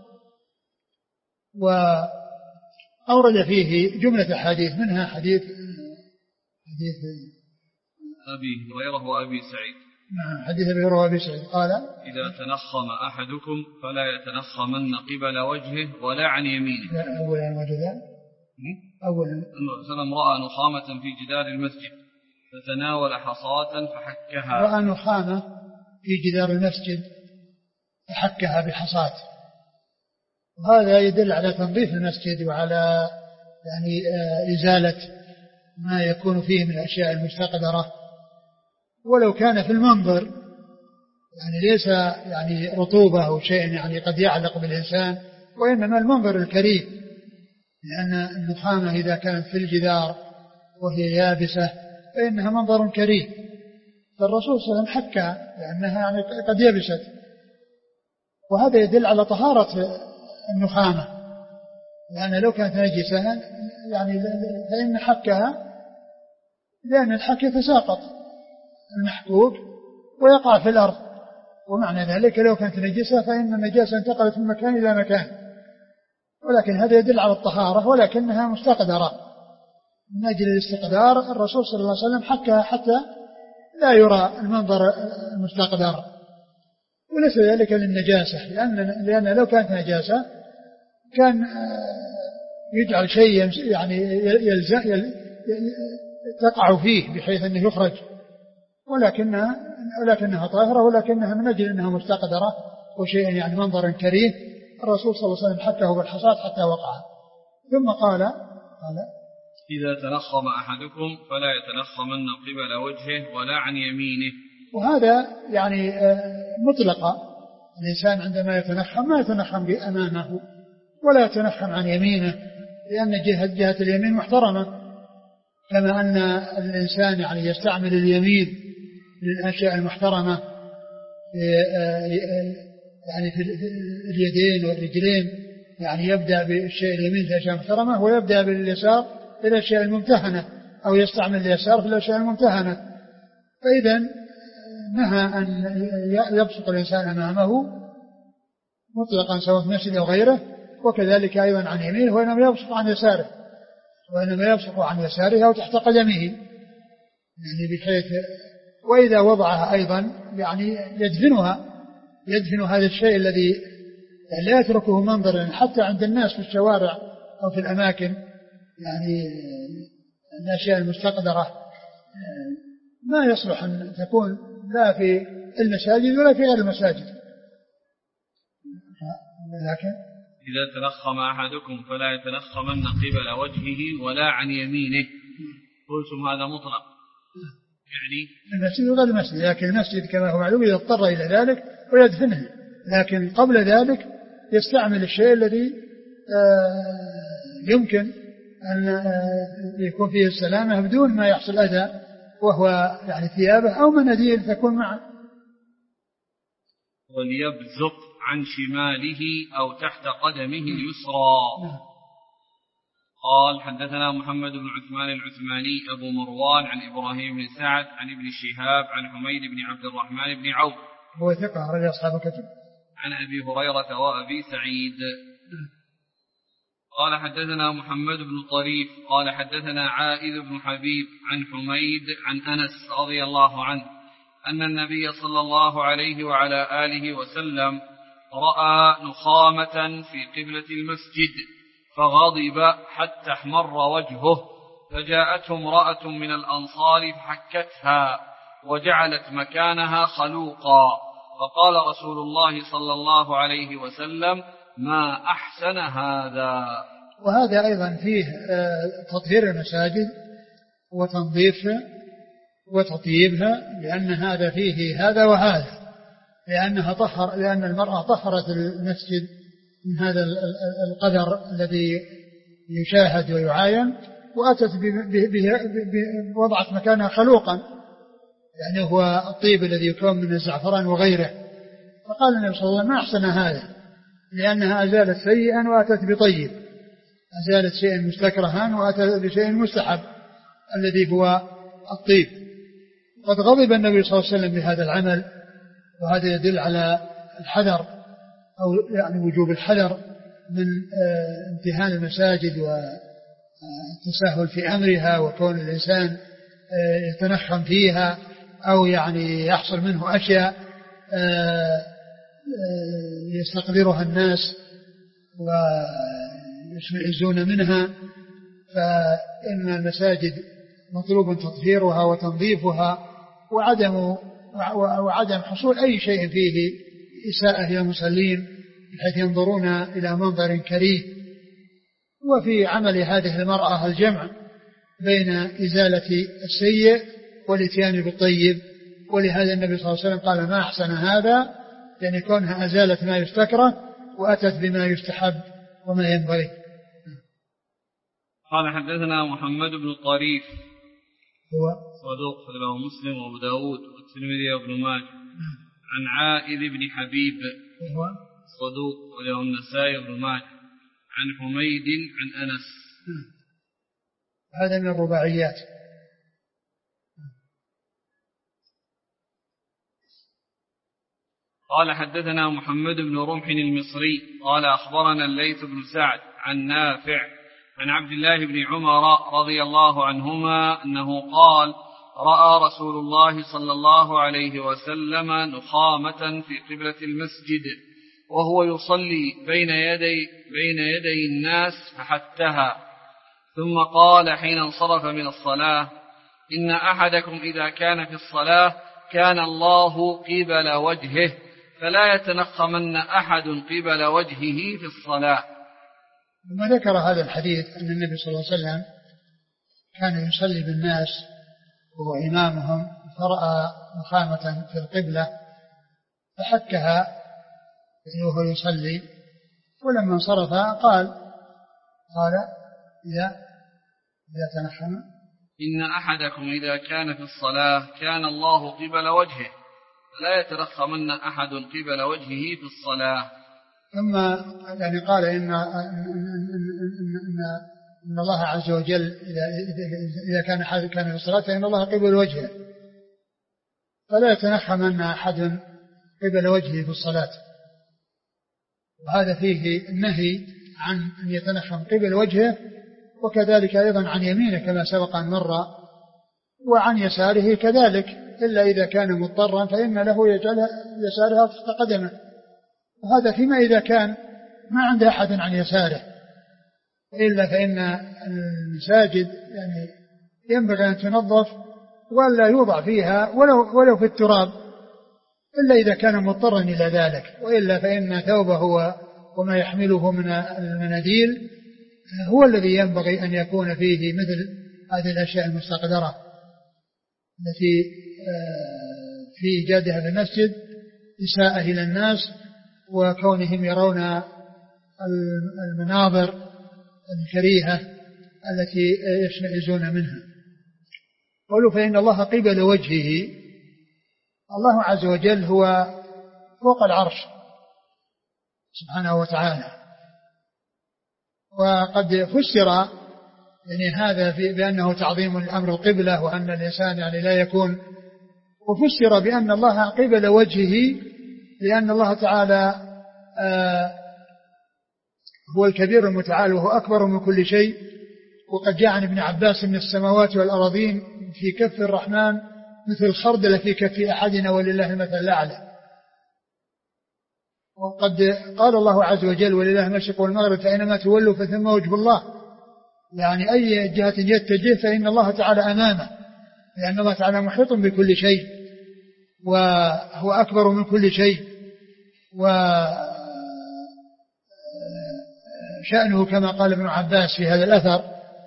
وأورد فيه جملة حديث منها حديث أبي هريرة وأبي سعيد حديث أبي هريرة وأبي سعيد قال: إذا تنخم أحدكم فلا يتنخمن قبل وجهه ولا عن يمينه. أولا وجه أولا وسلم رأى نخامة في جدار المسجد فتناول حصاة فحكها. رأى نخامة في جدار المسجد فحكها بحصاة، وهذا يدل على تنظيف المسجد وعلى يعني إزالة ما يكون فيه من الأشياء المستقدرة، ولو كان في المنظر يعني ليس يعني رطوبة أو شيء يعني قد يعلق بالإنسان، وإنما المنظر الكريم، لأن النخامة إذا كانت في الجدار وهي يابسة فإنها منظر كريم، فالرسول صلى الله عليه وسلم حكى لأنها يعني قد يبست، وهذا يدل على طهارة النخامة، لأن لو كانت نجسة يعني فإن حكها، لأن الحك يتساقط المحكوك ويقع في الأرض، ومعنى ذلك لو كانت نجسة فإن النجاسة انتقلت من مكان إلى مكان، ولكن هذا يدل على الطهارة، ولكنها مستقدرة. من أجل الاستقدار الرسول صلى الله عليه وسلم حكها حتى لا يرى المنظر المستقدر، وليس ذلك للنجاسة، لأن لو كانت نجاسة كان يجعل شيء يعني تقع فيه بحيث أنه يخرج، ولكنها طاهرة، ولكنها من أجل أنها مستقدرة وشيء يعني منظر كريم، الرسول صلى الله عليه وسلم حكه بالحصاة حتى وقع. ثم قال: إذا تنخم أحدكم فلا يتنخمن قبل وجهه ولا عن يمينه. وهذا يعني مطلقة، الإنسان عندما يتنخم ما يتنخم أمامه ولا يتنخم عن يمينه، لأن جهة اليمين محترمة، كما أن الإنسان يعني يستعمل اليمين للأشياء المحترمة يعني في اليدين والرجلين، يعني يبدأ بالشيء اليمين في الأشياء المحترمة ويبدأ باليسار في الأشياء الممتهنة، أو يستعمل اليسار في الأشياء الممتهنة. فإذا نهى أن يبصق الإنسان أمامه مطلقا سواء في مسجد أو غيره، وكذلك أيضا عن يمينه، وإنما يبصق عن يساره أو تحت قدمه، يعني بحيث وإذا وضعها أيضا يعني يدفن هذا الشيء الذي لا يتركه منظرا حتى عند الناس في الشوارع أو في الأماكن، يعني الأشياء المستقدرة ما يصلح أن تكون لا في المساجد ولا في غير المساجد. لكن إذا تنخم أحدكم فلا يتنخمن قبل وجهه ولا عن يمينه. قلتم هذا مطلق يعني المسجد وغير المسجد، لكن المسجد كما هو معلوم إذا اضطر إلى ذلك ويدفنه، لكن قبل ذلك يستعمل الشيء الذي يمكن أن يكون فيه السلامة بدون ما يحصل أذى، وهو يعني ثيابه أو مناديل تكون معه. وليبزق عن شماله أو تحت قدمه اليسرى. قال: حدثنا محمد بن عثمان العثماني أبو مروان عن إبراهيم بن سعد عن ابن شهاب عن حميد بن عبد الرحمن بن عوف هو ثقة رجل أصحاب الكتب عن أبي هريرة وأبي سعيد. قال: حدثنا محمد بن طريف قال: حدثنا عائذ بن حبيب عن حميد عن أنس رضي الله عنه أن النبي صلى الله عليه وعلى آله وسلم رأى نخامة في قبلة المسجد فغضب حتى احمر وجهه، فجاءته امرأة من الأنصار فحكتها وجعلت مكانها خلوقا، فقال رسول الله صلى الله عليه وسلم: ما أحسن هذا. وهذا أيضا فيه تطهير المساجد وتنظيفها وتطييبها، لأن هذا فيه هذا وهذا، لأن المرأة طهرت المسجد من هذا القدر الذي يشاهد ويعاين، وأتت بوضعت مكانها خلوقا، يعني هو الطيب الذي يكون من الزعفران وغيره. فقال النبي صلى الله عليه وسلم: ما أحسن هذا، لأنها أزالت سيئا وأتت بطيب، أزالت شيئا مستكرها وأتت بشيء مستحب الذي هو الطيب. قد غضب النبي صلى الله عليه وسلم بهذا العمل، وهذا يدل على الحذر أو يعني وجوب الحذر من امتهان المساجد والتساهل في أمرها، وكون الإنسان يتنخم فيها أو يعني يحصل منه أشياء يستقدرها الناس ويشمئزون منها، فإن المساجد مطلوب تطهيرها وتنظيفها وعدم حصول أي شيء فيه إساءة للمصلين بحيث ينظرون إلى منظر كريه. وفي عمل هذه المرأة الجمع بين إزالة السيء والإتيان بالطيب، ولهذا النبي صلى الله عليه وسلم قال ما أحسن هذا، يعني كونها أزالت ما يستكره وأتت بما يستحب وما ينبغي. قال حدثنا محمد بن الطريف هو صدوق له مسلم وابو داود والترمذي وابن ماجه. عن عائذ بن حبيب هو صدوق وله النسائي وابن ماجه. عن حميد عن أنس. هذا من الرباعيات. قال حدثنا محمد بن رمح المصري قال أخبرنا الليث بن سعد عن نافع عن عبد الله بن عمر رضي الله عنهما أنه قال رأى رسول الله صلى الله عليه وسلم نخامة في قبلة المسجد وهو يصلي بين يدي الناس فحتها، ثم قال حين انصرف من الصلاة إن أحدكم إذا كان في الصلاة كان الله قبل وجهه فلا يتنخمن أحد قبل وجهه في الصلاة. لما ذكر هذا الحديث أن النبي صلى الله عليه وسلم كان يصلي بالناس وهو إمامهم فرأى نخامة في القبلة فحكها وهو يصلي، ولما انصرف قال إذا تنخم إن أحدكم إذا كان في الصلاة كان الله قبل وجهه لا يترخمن أحد قبل وجهه في الصلاة. ثم يعني قال إن الله عز وجل إذا كان أحد كان في الصلاة فإن الله قبل وجهه فلا يتنخمن أحد قبل وجهه في الصلاة، وهذا فيه النهي عن أن يتنخم قبل وجهه، وكذلك أيضا عن يمينه كما سبق أن مر، وعن يساره كذلك، إلا إذا كان مضطرا فإن له يجعل يسارها تحت قدمه، وهذا فيما إذا كان ما عنده أحد عن يساره، إلا فإن المساجد يعني ينبغي أن تنظف ولا يوضع فيها ولو في التراب إلا إذا كان مضطرا إلى ذلك، وإلا فإن ثوبه وما يحمله من المناديل هو الذي ينبغي أن يكون فيه مثل هذه الأشياء المستقدرة التي في إيجادها في المسجد إساءة إلى الناس وكونهم يرون المناظر الكريهة التي يشمئزون منها. قالوا فإن الله قبل وجهه، الله عز وجل هو فوق العرش سبحانه وتعالى، وقد فسر يعني هذا بأنه تعظيم الأمر القبلة وأن الإنسان يعني لا يكون، وفسر بأن الله قبل وجهه لأن الله تعالى هو الكبير المتعال وهو أكبر من كل شيء، وقد جاء عن ابن عباس من السماوات والأراضين في كف الرحمن مثل الخردل في كف أحدنا ولله المثل الأعلى. وقد قال الله عز وجل ولله المشرق والمغرب فأينما تولوا فثم وجه الله، يعني أي جهة يتجه فإن الله تعالى أمامه، لأن الله تعالى محيط بكل شيء وهو أكبر من كل شيء، وشأنه كما قال ابن عباس في هذا الأثر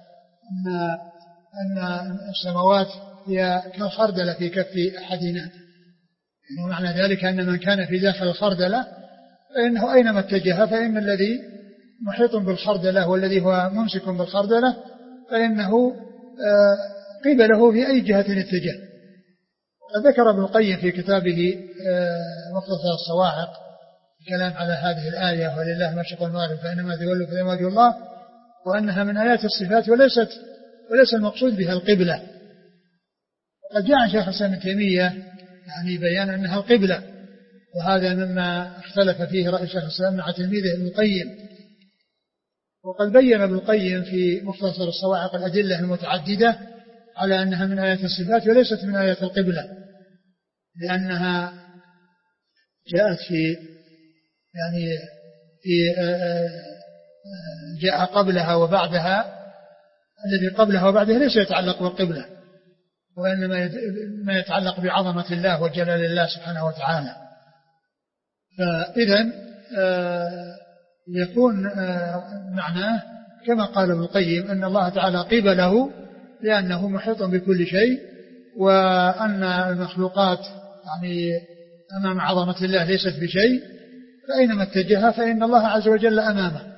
أن السماوات هي كالخردلة في كف أحدنا، ومعنى ذلك أن من كان في داخل الخردلة فإنه أينما اتجه فإن الذي محيط بالخردلة والذي هو ممسك بالخردلة فإنه قبله في أي جهة اتجه. ذكر ابن القيم في كتابه مختصر الصواعق الكلام على هذه الآية ولله المشرق والمغرب فإنما تولوا فثم وجه الله، وأنها من آيات الصفات وليس المقصود بها القبلة. وقد جاء عن شيخ الإسلام ابن تيمية يعني بيان أنها القبلة، وهذا مما اختلف فيه رأي شيخ الإسلام مع تلميذه ابن القيم. وقد بين ابن القيم في مختصر الصواعق الأدلة المتعددة على أنها من آيات الصفات وليست من آيات القبلة، لأنها جاءت في يعني في جاء قبلها وبعدها. الذي قبلها وبعدها ليس يتعلق بالقبلة، وإنما ما يتعلق بعظمة الله وجلال الله سبحانه وتعالى. فإذا يكون معناه كما قال ابن القيم أن الله تعالى قبله لأنه محيط بكل شيء، وأن المخلوقات يعني أمام عظمة الله ليست بشيء، فأينما اتجه فإن الله عز وجل أمامه.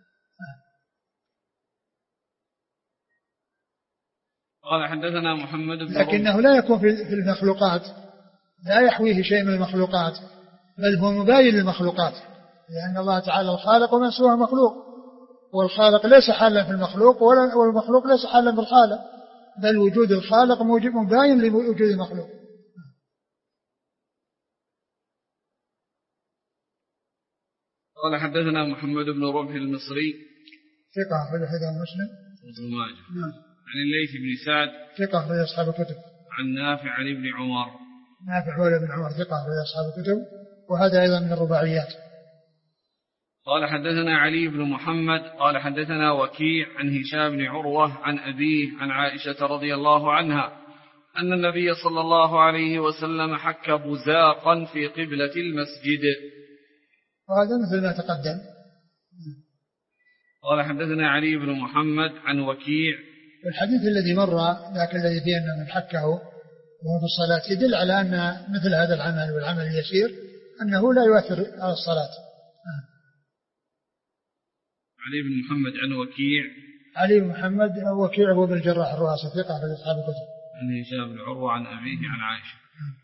قال حدثنا محمد بن لكنه لا يكون في المخلوقات، لا يحويه شيء من المخلوقات، بل هو مباين للمخلوقات، لأن الله تعالى الخالق ومن سواه مخلوق، والخالق ليس حالا في المخلوق والمخلوق ليس حالا بالخالق، بل وجود الخالق مباين لوجود المخلوق. قال حدثنا محمد بن رمح المصري ثقة في حديث مسلم وابن ماجه عن الليث بن سعد ثقة في أصحاب الكتب عن نافع عن ابن عمر. نافع هو ابن عمر ثقة في أصحاب الكتب، وهذا أيضا من الرباعيات. قال حدثنا علي بن محمد قال حدثنا وكيع عن هشام بن عروة عن أبيه عن عائشة رضي الله عنها أن النبي صلى الله عليه وسلم حك بزاقا في قبلة المسجد، وهذا مثل ما تقدم. قال حدثنا علي بن محمد عن وكيع. الحديث الذي مر ذاك الذي فيه أن من حكه وهو في الصلاة يدل على أن مثل هذا العمل والعمل اليسير أنه لا يؤثر على الصلاة. علي بن محمد عن وكيع. علي بن محمد وكيع هو بن الجراح الرؤاسي ثقة في أصحاب الكتب. عن هشام بن عروة عن أبيه عن عائشة.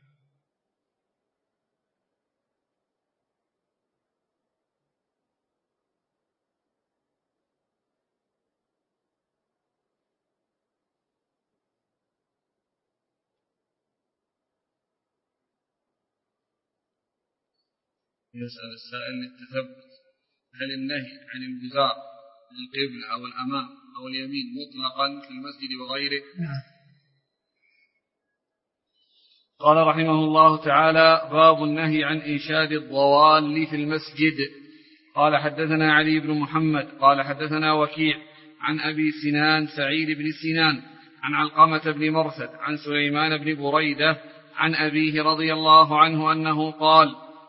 يسأل السائل للتثبت: هل النهي عن البزاق للقبلة أو الأمام أو اليمين مطلقا في المسجد وغيره؟ قال رحمه الله تعالى: باب النهي عن إنشاد الضوال في المسجد. قال حدثنا علي بن محمد قال حدثنا وكيع عن أبي سنان سعيد بن سنان عن علقمة بن مرثد عن سليمان بن بريدة عن أبيه رضي الله عنه أنه قال: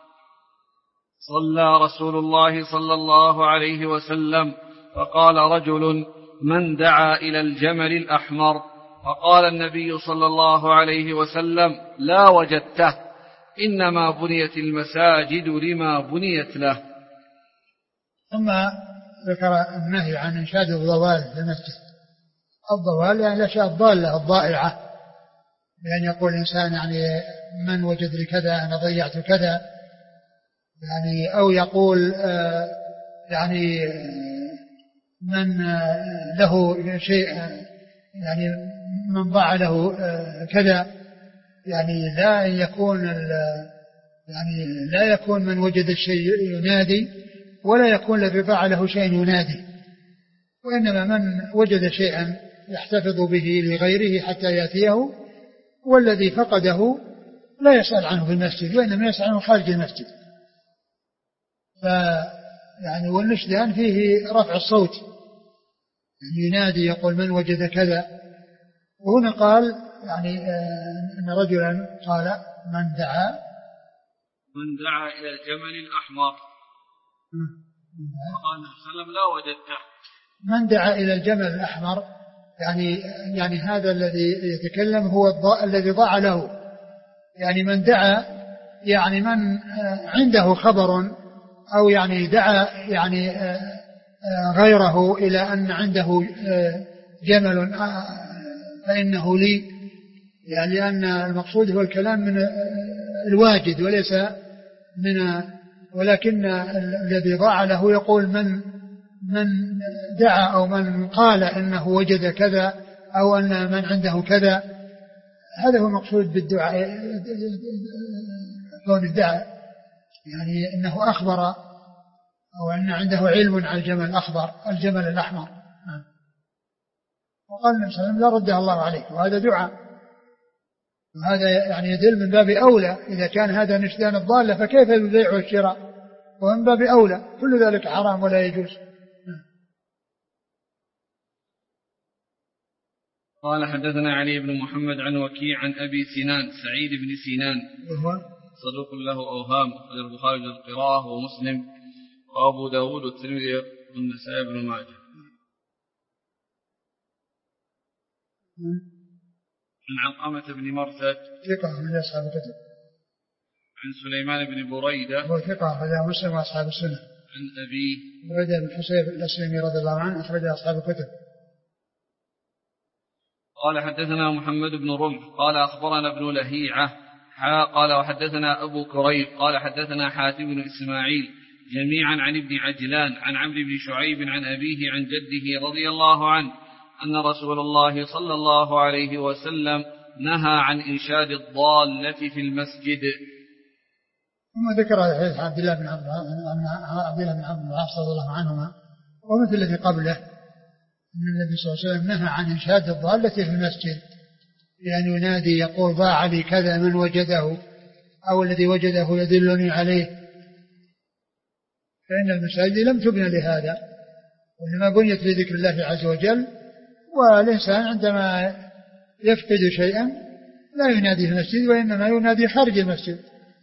صلى رسول الله صلى الله عليه وسلم فقال رجل: من دعا إلى الجمل الأحمر؟ فقال النبي صلى الله عليه وسلم: لا وجدته، إنما بنيت المساجد لما بنيت له. ثم ذكر النهي عن إنشاد الضوال في المسجد. الضوال يعني الأشياء الضالة الضائعة، يعني يقول الإنسان يعني من وجد لي كذا أنا ضيعت كذا، يعني أو يقول يعني من له شيء يعني من ضاع له كذا، يعني لا يكون يعني لا يكون من وجد الشيء ينادي، ولا يكون الذي ضاع له شيء ينادي، وإنما من وجد شيئا يحتفظ به لغيره حتى يأتيه، والذي فقده لا يسأل عنه في المسجد وإنما يسأل عنه خارج المسجد. يعني والنشدان فيه رفع الصوت، يعني ينادي يقول من وجد كذا. وهنا قال يعني أن رجلا قال من دعا إلى الجمل الأحمر، قال وسلم: لا وجدته. من دعا إلى الجمل الأحمر يعني هذا الذي يتكلم هو الذي ضاع له، يعني من دعا يعني من عنده خبر أو يعني دعا يعني غيره إلى أن عنده جمل فإنه لي، يعني لأن المقصود هو الكلام من الواجد وليس من، ولكن الذي ضاع له يقول من دعا أو من قال إنه وجد كذا أو أن من عنده كذا، هذا هو المقصود بالدعاء، كون الدعاء يعني أنه أخبر أو أن عنده علم على الجمل الأحمر. وقال النبي صلى الله عليه وسلم: لا رده الله عليك، وهذا دعاء، وهذا يعني يدل من باب أولى إذا كان هذا نشدان الضالة فكيف البيع والشراء، ومن باب أولى كل ذلك حرام ولا يجوز. قال حدثنا علي بن محمد عن وكيع عن أبي سنان سعيد بن سنان صدوق له أوهام، أخرج البخاري القراءة ومسلم وأبو داود والترمذي والنسائي بن ماجه. عن علقمة بن مرثد ثقة من أصحاب الكتب. عن سليمان بن بريدة هو ثقة أخرجه مسلم وأصحاب السنة. عن أبي بريدة بن حسين الأسلمي رضي الله عنه أخرج أصحاب الكتب. قال حدثنا محمد بن رمح قال أخبرنا ابن لهيعة قال وحدثنا أبو كريب قال حدثنا حاتم بن إسماعيل جميعا عن ابن عجلان عن عمرو بن شعيب عن أبيه عن جده رضي الله عنه أن رسول الله صلى الله عليه وسلم نهى عن إنشاد الضالة في المسجد. ثم ذكر حديث عبد الله بن عمرو بن العاص رضي الله عنهما ومثل الذي قبله أن النبي صلى الله عليه وسلم نهى عن إنشاد الضالة في المسجد، يعني ينادي يقول ضاع لي كذا من وجده أو الذي وجده يدلني عليه، فإن المساجد لم تبنى لهذا وإنما بنيت لذكر الله عز وجل، والإنسان عندما يفقد شيئا لا ينادي في المسجد وإنما ينادي خارج المسجد.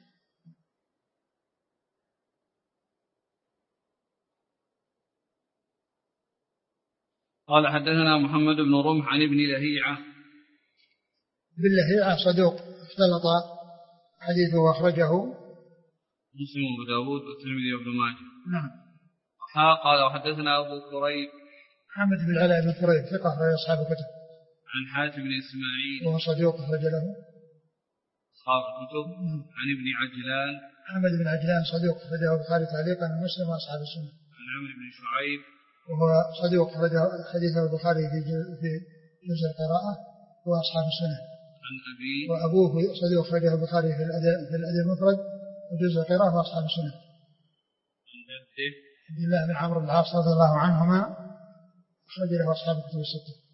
قال حدثنا محمد بن رمح عن ابن لهيعة. ابن لهيعة صدوق اختلط حديثه وأخرجه مسلم وابو داود والترمذي وابن ماجه. نعم. قال وحدثنا أبو كريب محمد بن العلاء بن كريب ثقة أخرج أصحاب الكتب. عن حاتم بن إسماعيل وهو صدوق أخرج له أصحاب الكتب. عن ابن عجلان محمد بن عجلان صدوق أخرجه البخاري تعليقا ومسلم وأصحاب السنة. عن عمرو بن شعيب وهو صدوق أخرج حديثه البخاري في جزء القراءة وأصحاب السنة. عن أبي وأبوه صدوق أخرجه البخاري في الأدب المفرد وجزء القراءة وأصحاب السنة. عن جده عبد الله بن عمرو بن العاص رضي الله عنهما أخرج له أصحاب الكتب الستة.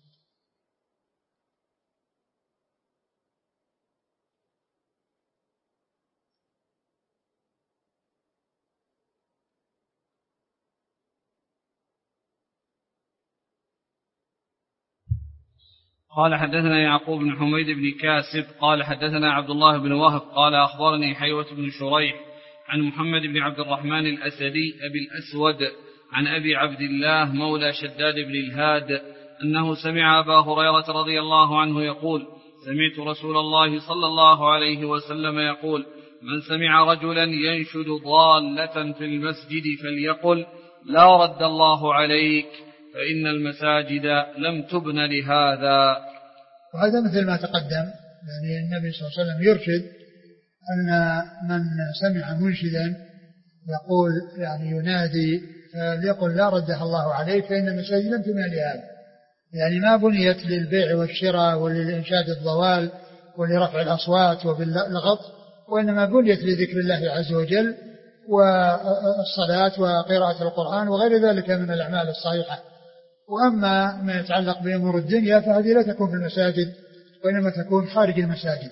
قال حدثنا يعقوب بن حميد بن كاسب قال حدثنا عبد الله بن وهب قال أخبرني حيوة بن شريح عن محمد بن عبد الرحمن الأسدي أبي الأسود عن أبي عبد الله مولى شداد بن الهاد أنه سمع أبا هريرة رضي الله عنه يقول سمعت رسول الله صلى الله عليه وسلم يقول من سمع رجلا ينشد ضالة في المسجد فليقل لا رد الله عليك فإن المساجد لم تبن لهذا. وهذا مثل ما تقدم، يعني النبي صلى الله عليه وسلم يرشد أن من سمع منشدا يقول يعني ينادي فليقل لا ردها الله عليك فإن المساجد لم تبن لهذا، يعني ما بنيت للبيع والشراء وللإنشاد الضوال ولرفع الأصوات وباللغط، وإنما بنيت لذكر الله عز وجل والصلاة وقراءة القرآن وغير ذلك من الأعمال الصحيحة. وأما ما يتعلق بأمور الدنيا فهذه لا تكون في المساجد وإنما تكون خارج المساجد.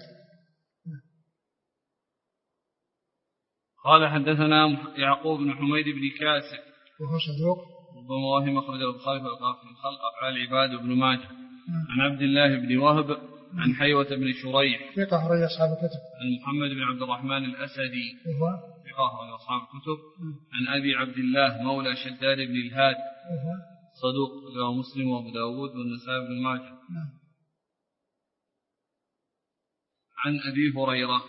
قال حدثنا يعقوب بن حميد بن كاسب وهو صدوق ربما وهم أخرج البخاري في الخلق أفعال العباد وابن ماجه. عن عبد الله بن وهب عن حيوة بن شريح ثقة أخرج أصحاب الكتب. عن محمد بن عبد الرحمن الأسدي وهو ثقة أخرج أصحاب الكتب. عن أبي عبد الله مولى شداد بن الهاد صدوق له مسلم وابو داود والنسائي بن ماجه. عن أبي هريرة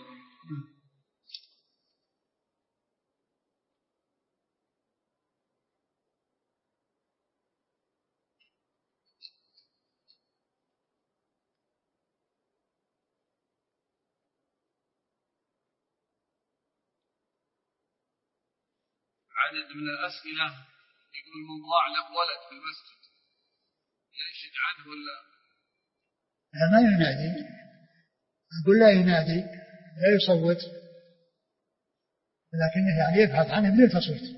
عدد من الأسئلة يقول من ضاع له ولد في المسجد ينشد عنه ولا ما ينادي، أقول لا ينادي لا يصوت، لكنه يعني يبحث عنه بدون تصويت.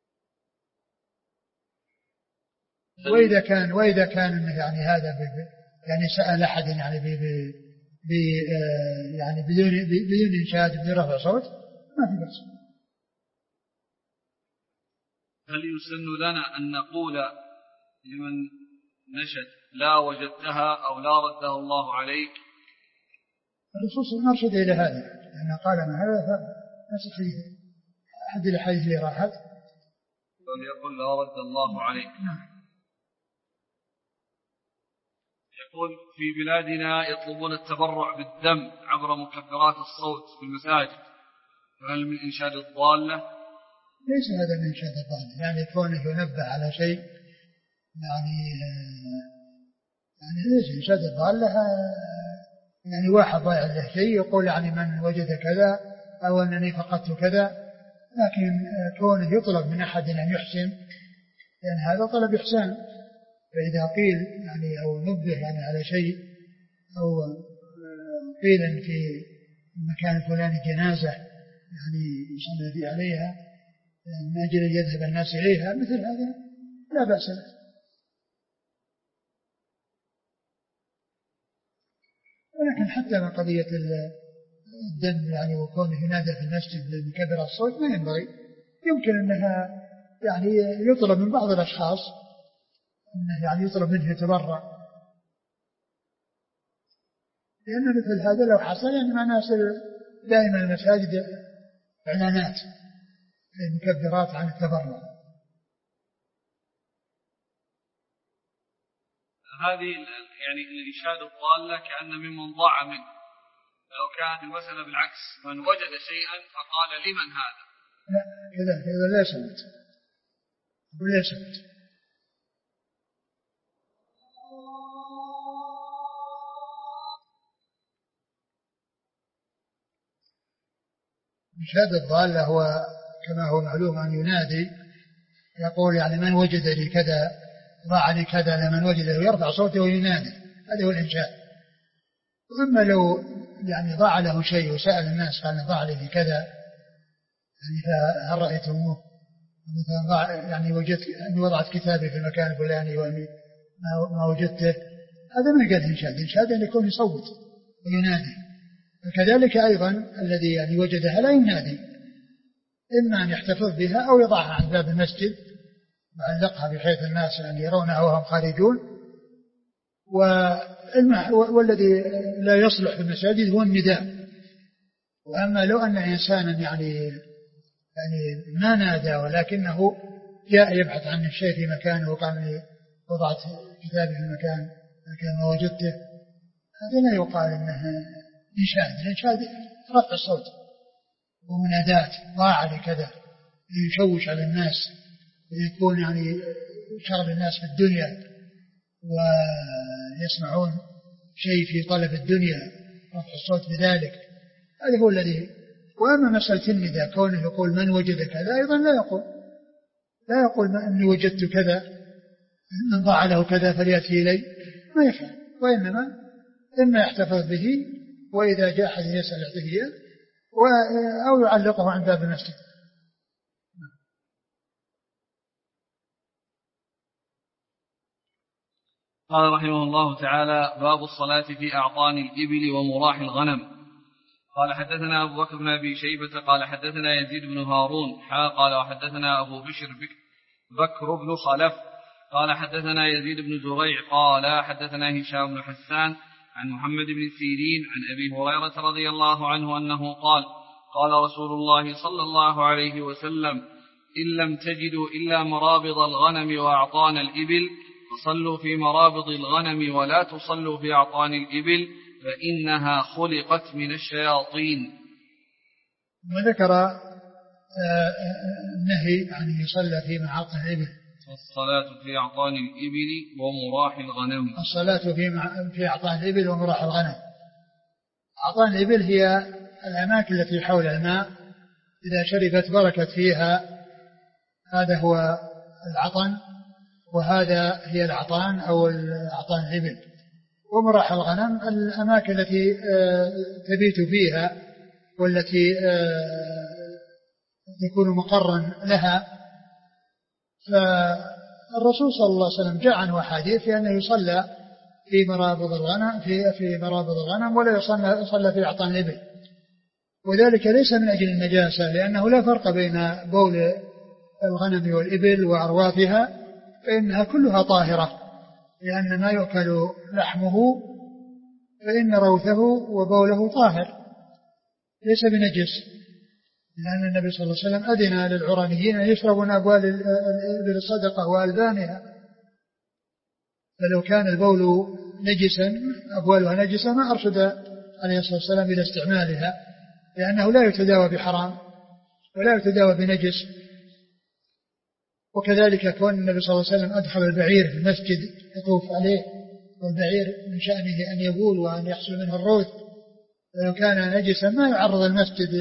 وإذا كان إنه يعني هذا يعني سأل أحد يعني يعني بدون إنشاد بدون رفع صوت ما في بأس. هل يسن لنا أن نقول لمن نشد لا وجدتها أو لا رده الله عليك؟ الرسول صلى الله عليه وسلم أرشد إلى هذا لأنه قال ما هذا نفس الحديث أحد الحديث اللي راحت فليقل لا رد الله عليك. يقول في بلادنا يطلبون التبرع بالدم عبر مكبرات الصوت في المساجد، فهل من إنشاد الضالة؟ ليس هذا من إنشاد الضالة، يعني كونه ينبه على شيء يعني ليس إنشاد الضالة. يعني واحد ضايع له شيء يقول يعني من وجد كذا أو أنني فقدت كذا، لكن كونه يطلب من أحد أن يحسن لأن هذا طلب إحسان. فإذا قيل يعني أو نبه يعني على شيء أو قيل إن في المكان الفلاني جنازة يعني يصلي في عليها من أجل أن يذهب الناس إليها مثل هذا لا بأس به. ولكن حتى من قضية الدم يعني وكونه ينادى في المسجد بكبر الصوت ما ينبغي. يمكن أنها يعني يطلب من بعض الأشخاص أنه يعني يطلب منه يتبرع، لأن مثل هذا لو حصل يعني مع ناس دائما المساجد إعلانات للمكبرات عن التبرع. هذه يعني الإنشاد الضالة كأن ممن ضاع منه، لو كانت المسألة بالعكس من وجد شيئا فقال لمن هذا؟ لا كذا لا سمت ولا سمت. إنشاد الضالة هو كما هو معلوم أن ينادي يقول يعني من وجد لي كذا ضاع لي كذا لمن وجده يرفع صوته وينادي، هذا هو الإنشاد. وإما لو يعني ضاع له شيء وسأل الناس قال ضاع لي كذا يعني فهل رأيتموه مثلا ضاع يعني وجدت أني وضعت كتابي في المكان الفلاني وأني ما وجدته، هذا ما قال إنشاد. إنشاد أن يكون يصوت وينادي. وكذلك أيضا الذي يعني وجدها لا ينادي، إما أن يحتفظ بها أو يضعها عند باب المسجد وعلقها بحيث الناس يعني يرونها وهم خارجون. والذي لا يصلح في المساجد هو النداء. وأما لو أن إنسانا يعني ما نادى ولكنه جاء يبحث عن الشيء في مكانه وقال وضعت كتابي في المكان ما وجدته، هذا لا يقال إنه إنشاد. الإنشاد رفع الصوت ومنادات ضاع لكذا يشوش على الناس ويكون يعني شغل الناس في الدنيا ويسمعون شيء في طلب الدنيا رفع الصوت بذلك، هذا هو الذي. وأما مسألة النداء كونه يقول من وجد كذا أيضا لا يقول أني وجدت كذا من ضاع له كذا فليأتي إلي، ما يفعل. وإنما إما يحتفظ به وإذا جاء أحد يسأل يعطيه أو يعلقه عند باب المسجد. قال رحمه الله تعالى: باب الصلاة في أعطان الإبل ومراح الغنم. قال حدثنا أبو بكر بن أبي شيبة قال حدثنا يزيد بن هارون قال وحدثنا أبو بشر بكر بن خلف قال حدثنا يزيد بن زريع قال حدثنا هشام بن حسان عن محمد بن سيرين عن أبي هريرة رضي الله عنه أنه قال: قال رسول الله صلى الله عليه وسلم: إن لم تجدوا إلا مرابض الغنم وأعطان الإبل فصلوا في مرابض الغنم ولا تصلوا في أعطان الإبل فإنها خلقت من الشياطين. وذكر النهي عن يصلى في معاطن الإبل. الصلاة في أعطان الإبل ومراح الغنم. الصلاة في أعطان الإبل ومراح الغنم. أعطان الإبل هي الأماكن التي حول الماء إذا شربت بركت فيها، هذا هو العطن، وهذا هي العطان أو أعطان الإبل. ومراح الغنم الأماكن التي تبيت فيها والتي يكون مقرا لها. فالرسول صلى الله عليه وسلم جاء عنه أحاديث أنه يصلى في مرابض الغنم في مرابض الغنم ولا يصلى في أعطان الإبل. وذلك ليس من أجل النجاسة، لأنه لا فرق بين بول الغنم والإبل وأرواثها، فإنها كلها طاهرة، لأن ما يؤكل لحمه فإن روثه وبوله طاهر ليس بنجس، لأن النبي صلى الله عليه وسلم أذن للعرانيين أن يشربوا أبوال الإبل الصدقة وألبانها، فلو كان البول نجسا أبوالها نجسة ما أرشد عليه الصلاة والسلام إلى استعمالها، لأنه لا يتداوى بحرام ولا يتداوى بنجس. وكذلك كون النبي صلى الله عليه وسلم أدخل البعير في المسجد يطوف عليه، والبعير من شأنه أن يبول وأن يحصل منه الروث، ولو كان نجسا ما يعرض المسجد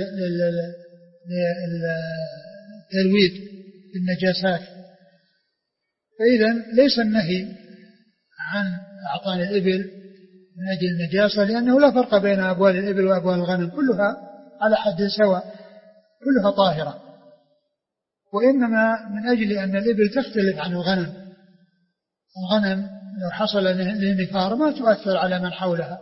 للتلويث بالنجاسات. فإذا ليس النهي عن أعطان الإبل من أجل النجاسة، لأنه لا فرق بين أبوال الإبل وأبوال الغنم، كلها على حد سواء، كلها طاهرة، وإنما من أجل أن الإبل تختلف عن الغنم. الغنم لو حصل للنفار ما تؤثر على من حولها،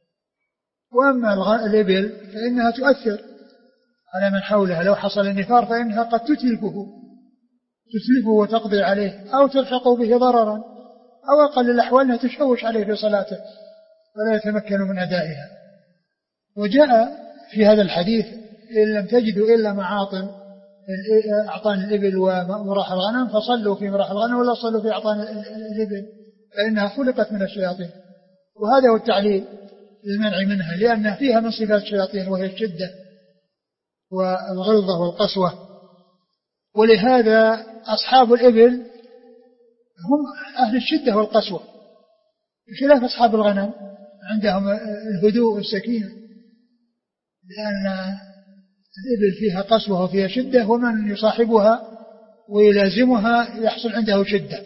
وأما الإبل فإنها تؤثر على من حولها، لو حصل النفار فإنها قد تتلفه وتقضي عليه أو تلحق به ضررا، أو أقل الأحوال أنها تشوش عليه في صلاته ولا يتمكن من أدائها. وجاء في هذا الحديث إن لم تجدوا إلا معاطن أعطان الإبل ومراح الغنم فصلوا في مراح الغنم ولا صلوا في أعطان الإبل، فإنها خلقت من الشياطين. وهذا هو التعليل للمنع منها، لأن فيها من صفات الشياطين وهي الشدة والغلظة والقسوة. ولهذا أصحاب الإبل هم أهل الشدة والقسوة، بخلاف أصحاب الغنم عندهم الهدوء والسكينة، لأن الإبل فيها قسوة وفيها شدة، ومن يصاحبها ويلازمها يحصل عنده شدة،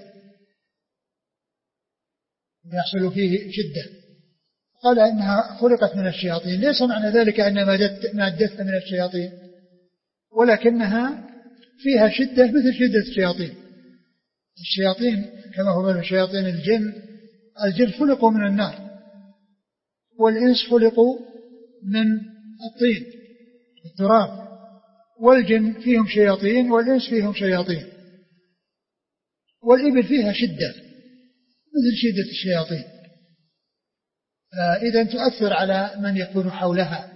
يحصل فيه شدة. قال إنها خلقت من الشياطين، ليس معنى ذلك أن مادتها من الشياطين، ولكنها فيها شدة مثل شدة الشياطين. الشياطين كما هو من شياطين الجن خلقوا من النار، والإنس خلقوا من الطين التراب، والجن فيهم شياطين والإنس فيهم شياطين. والإبل فيها شدة مثل شدة الشياطين، إذا تؤثر على من يكون حولها،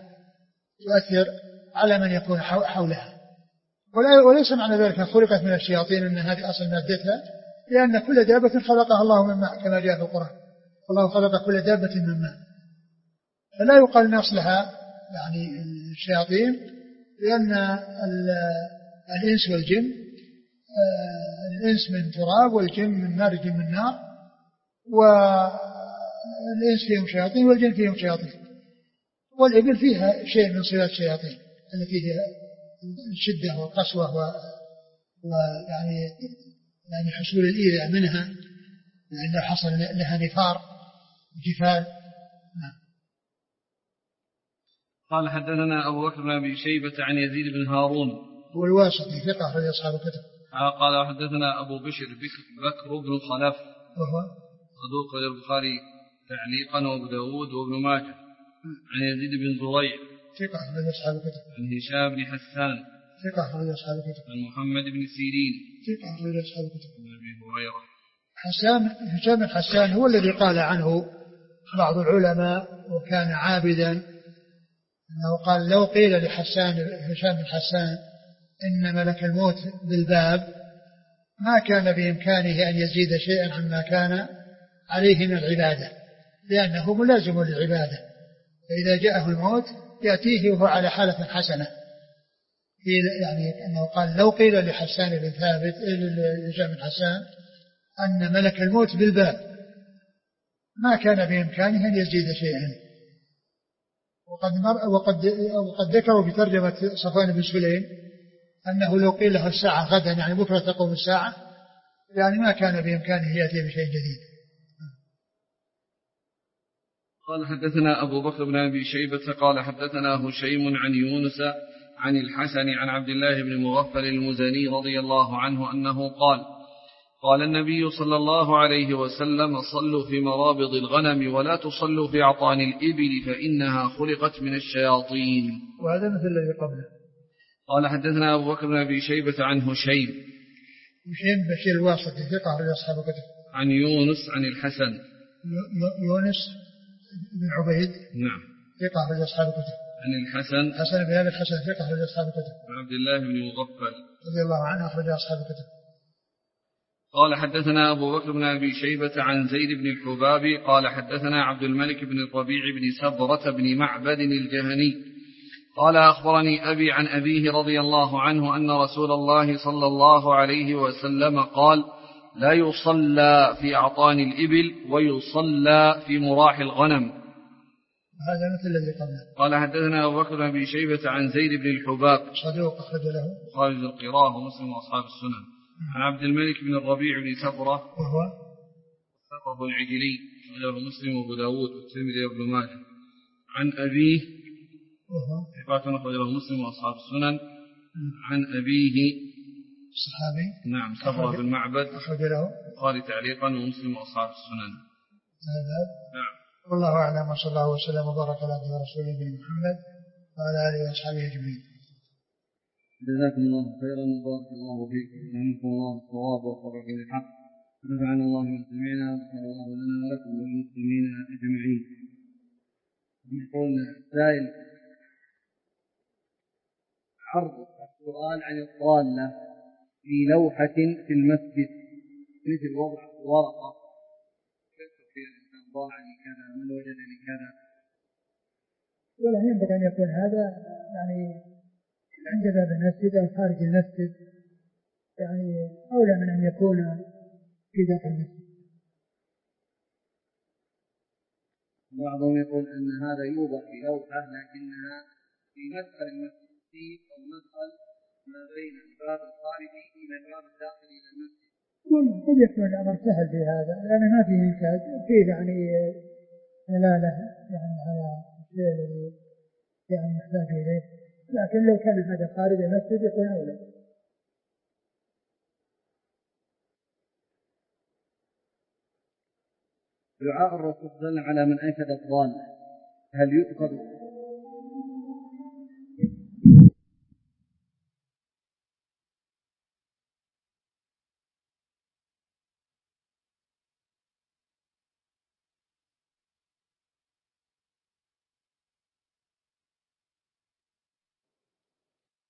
وليس معنى ذلك خلقت من الشياطين أن هذه أصل مادتها، لأن كل دابة خلقها الله من ماء كما جاء في القرآن، الله خلق كل دابة من ماء، فلا يقال أن أصلها يعني الشياطين، لأن الإنس والجن، الإنس من تراب والجن من نار، الجن من نار، والإنس فيهم شياطين والجن فيهم شياطين. والإبل فيها شيء من صفات الشياطين التي هي الشدة والقسوة يعني حصول الإيذاء منها، لأن حصل لها نفار جفال. قال حدثنا أبو بكر بن أبي شيبة عن يزيد بن هارون هو الواسطي ثقة أخرج أصحاب الكتب. قال حدثنا أبو بشر بكر بن خلف وهو صدوق للبخاري تعليقا وأبو داود وابن ماجه عن يزيد بن زريع ثقة أخرج أصحاب الكتب. عن هشام بن حسان ثقة أخرج أصحاب الكتب. عن محمد بن سيرين ثقة أخرج أصحاب الكتب. عن أبي هريرة. هشام بن حسان هو الذي قال عنه بعض العلماء وكان عابدا، أنه قال لو قيل لحسان هشام بن حسان إن ملك الموت بالباب ما كان بإمكانه أن يزيد شيئا عما كان عليه من العبادة، لأنه ملازم للعبادة، فإذا جاءه الموت يأتيه وهو على حالة حسنة. يعني أنه قال لو قيل لحسان بن ثابت لهشام بن حسان أن ملك الموت بالباب ما كان بإمكانه أن يزيد شيئا. وقد ذكروا في ترجمة صفوان بن سليم أنه لو قيل له الساعة غدا يعني بكرة تقوم الساعة، يعني ما كان بإمكانه يأتي بشيء جديد. قال حدثنا أبو بكر بن أبي شيبة قال حدثنا هشيم عن يونس عن الحسن عن عبد الله بن مغفل المزني رضي الله عنه أنه قال قال النبي صلى الله عليه وسلم: صلوا في مرابض الغنم ولا تصلوا في أعطان الإبل فإنها خلقت من الشياطين. وهذا مثل الذي قبله. قال حدثنا أبو بكر بن أبي شيبة عن هشيم بشير الواسطي ثقة أخرج أصحاب الكتب. عن يونس عن الحسن. يونس بن عبيد نعم ثقة أخرج أصحاب الكتب. عن الحسن حسن بن أبي الحسن ثقة أخرج أصحاب الكتب. عن عبد الله بن مغفل رضي الله عنه أخرج أصحاب الكتب. قال حدثنا أبو بكر بن أبي شيبة عن زيد بن الحباب قال حدثنا عبد الملك بن الربيع بن سبرة بن معبد الجهني قال أخبرني أبي عن أبيه رضي الله عنه أن رسول الله صلى الله عليه وسلم قال: لا يصلى في أعطان الإبل ويصلى في مراح الغنم. هذا مثل الذي قبله. قال حدثنا أبو بكر بن أبي شيبة عن زيد بن الحباب صدوق أخرج له خالد القراء ومسلم وأصحاب السنن. عن عبد الملك بن الربيع بن سبرة وهو ثقه العجلي أخرجه مسلم وأبو داود والترمذي وابن ماجه. عن أبيه وهو ثقة أخرجه مسلم وأصحاب السنن. عن أبيه الصحابي نعم سبرة بن معبد أخرج له البخاري تعليقا ومسلم وأصحاب السنن. هذا نعم. والله أعلم وصلى الله وسلم وبارك على رسوله محمد وعلى آله وأصحابه أجمعين. جزاكم الله خيرا وبارك الله فيكم ونفعكم الله الصواب ووفقكم للحق ونفعنا الله بما سمعنا وغفر الله لنا ولكم وللمسلمين أجمعين. يقول السائل: عرض السؤال عن الضالة في لوحة في المسجد مثل وضع ورقة يكتب فيها الإنسان ضاعني كذا من وجدني كذا. ولا ينبغي أن يكون هذا يعني عند باب المسجد أو خارج المسجد، يعني أولى من أن يكون في داخل المسجد. بعضهم يقول أن هذا يوضع في لوحة لكنها في مدخل المسجد أو مدخل ما بين الباب الخارجي إلى الباب الداخلي إلى المسجد. قد يكون الأمر سهل في هذا لأن ما فيه إنتاج، فيه يعني دلالة يعني على الشيء الذي يعني يحتاج إليه، لكن لو كان هذا خارج المسجد يكون أولى. دعاء الرسول صلى الله عليه وسلم على من أنشد الضالة هل يؤخذ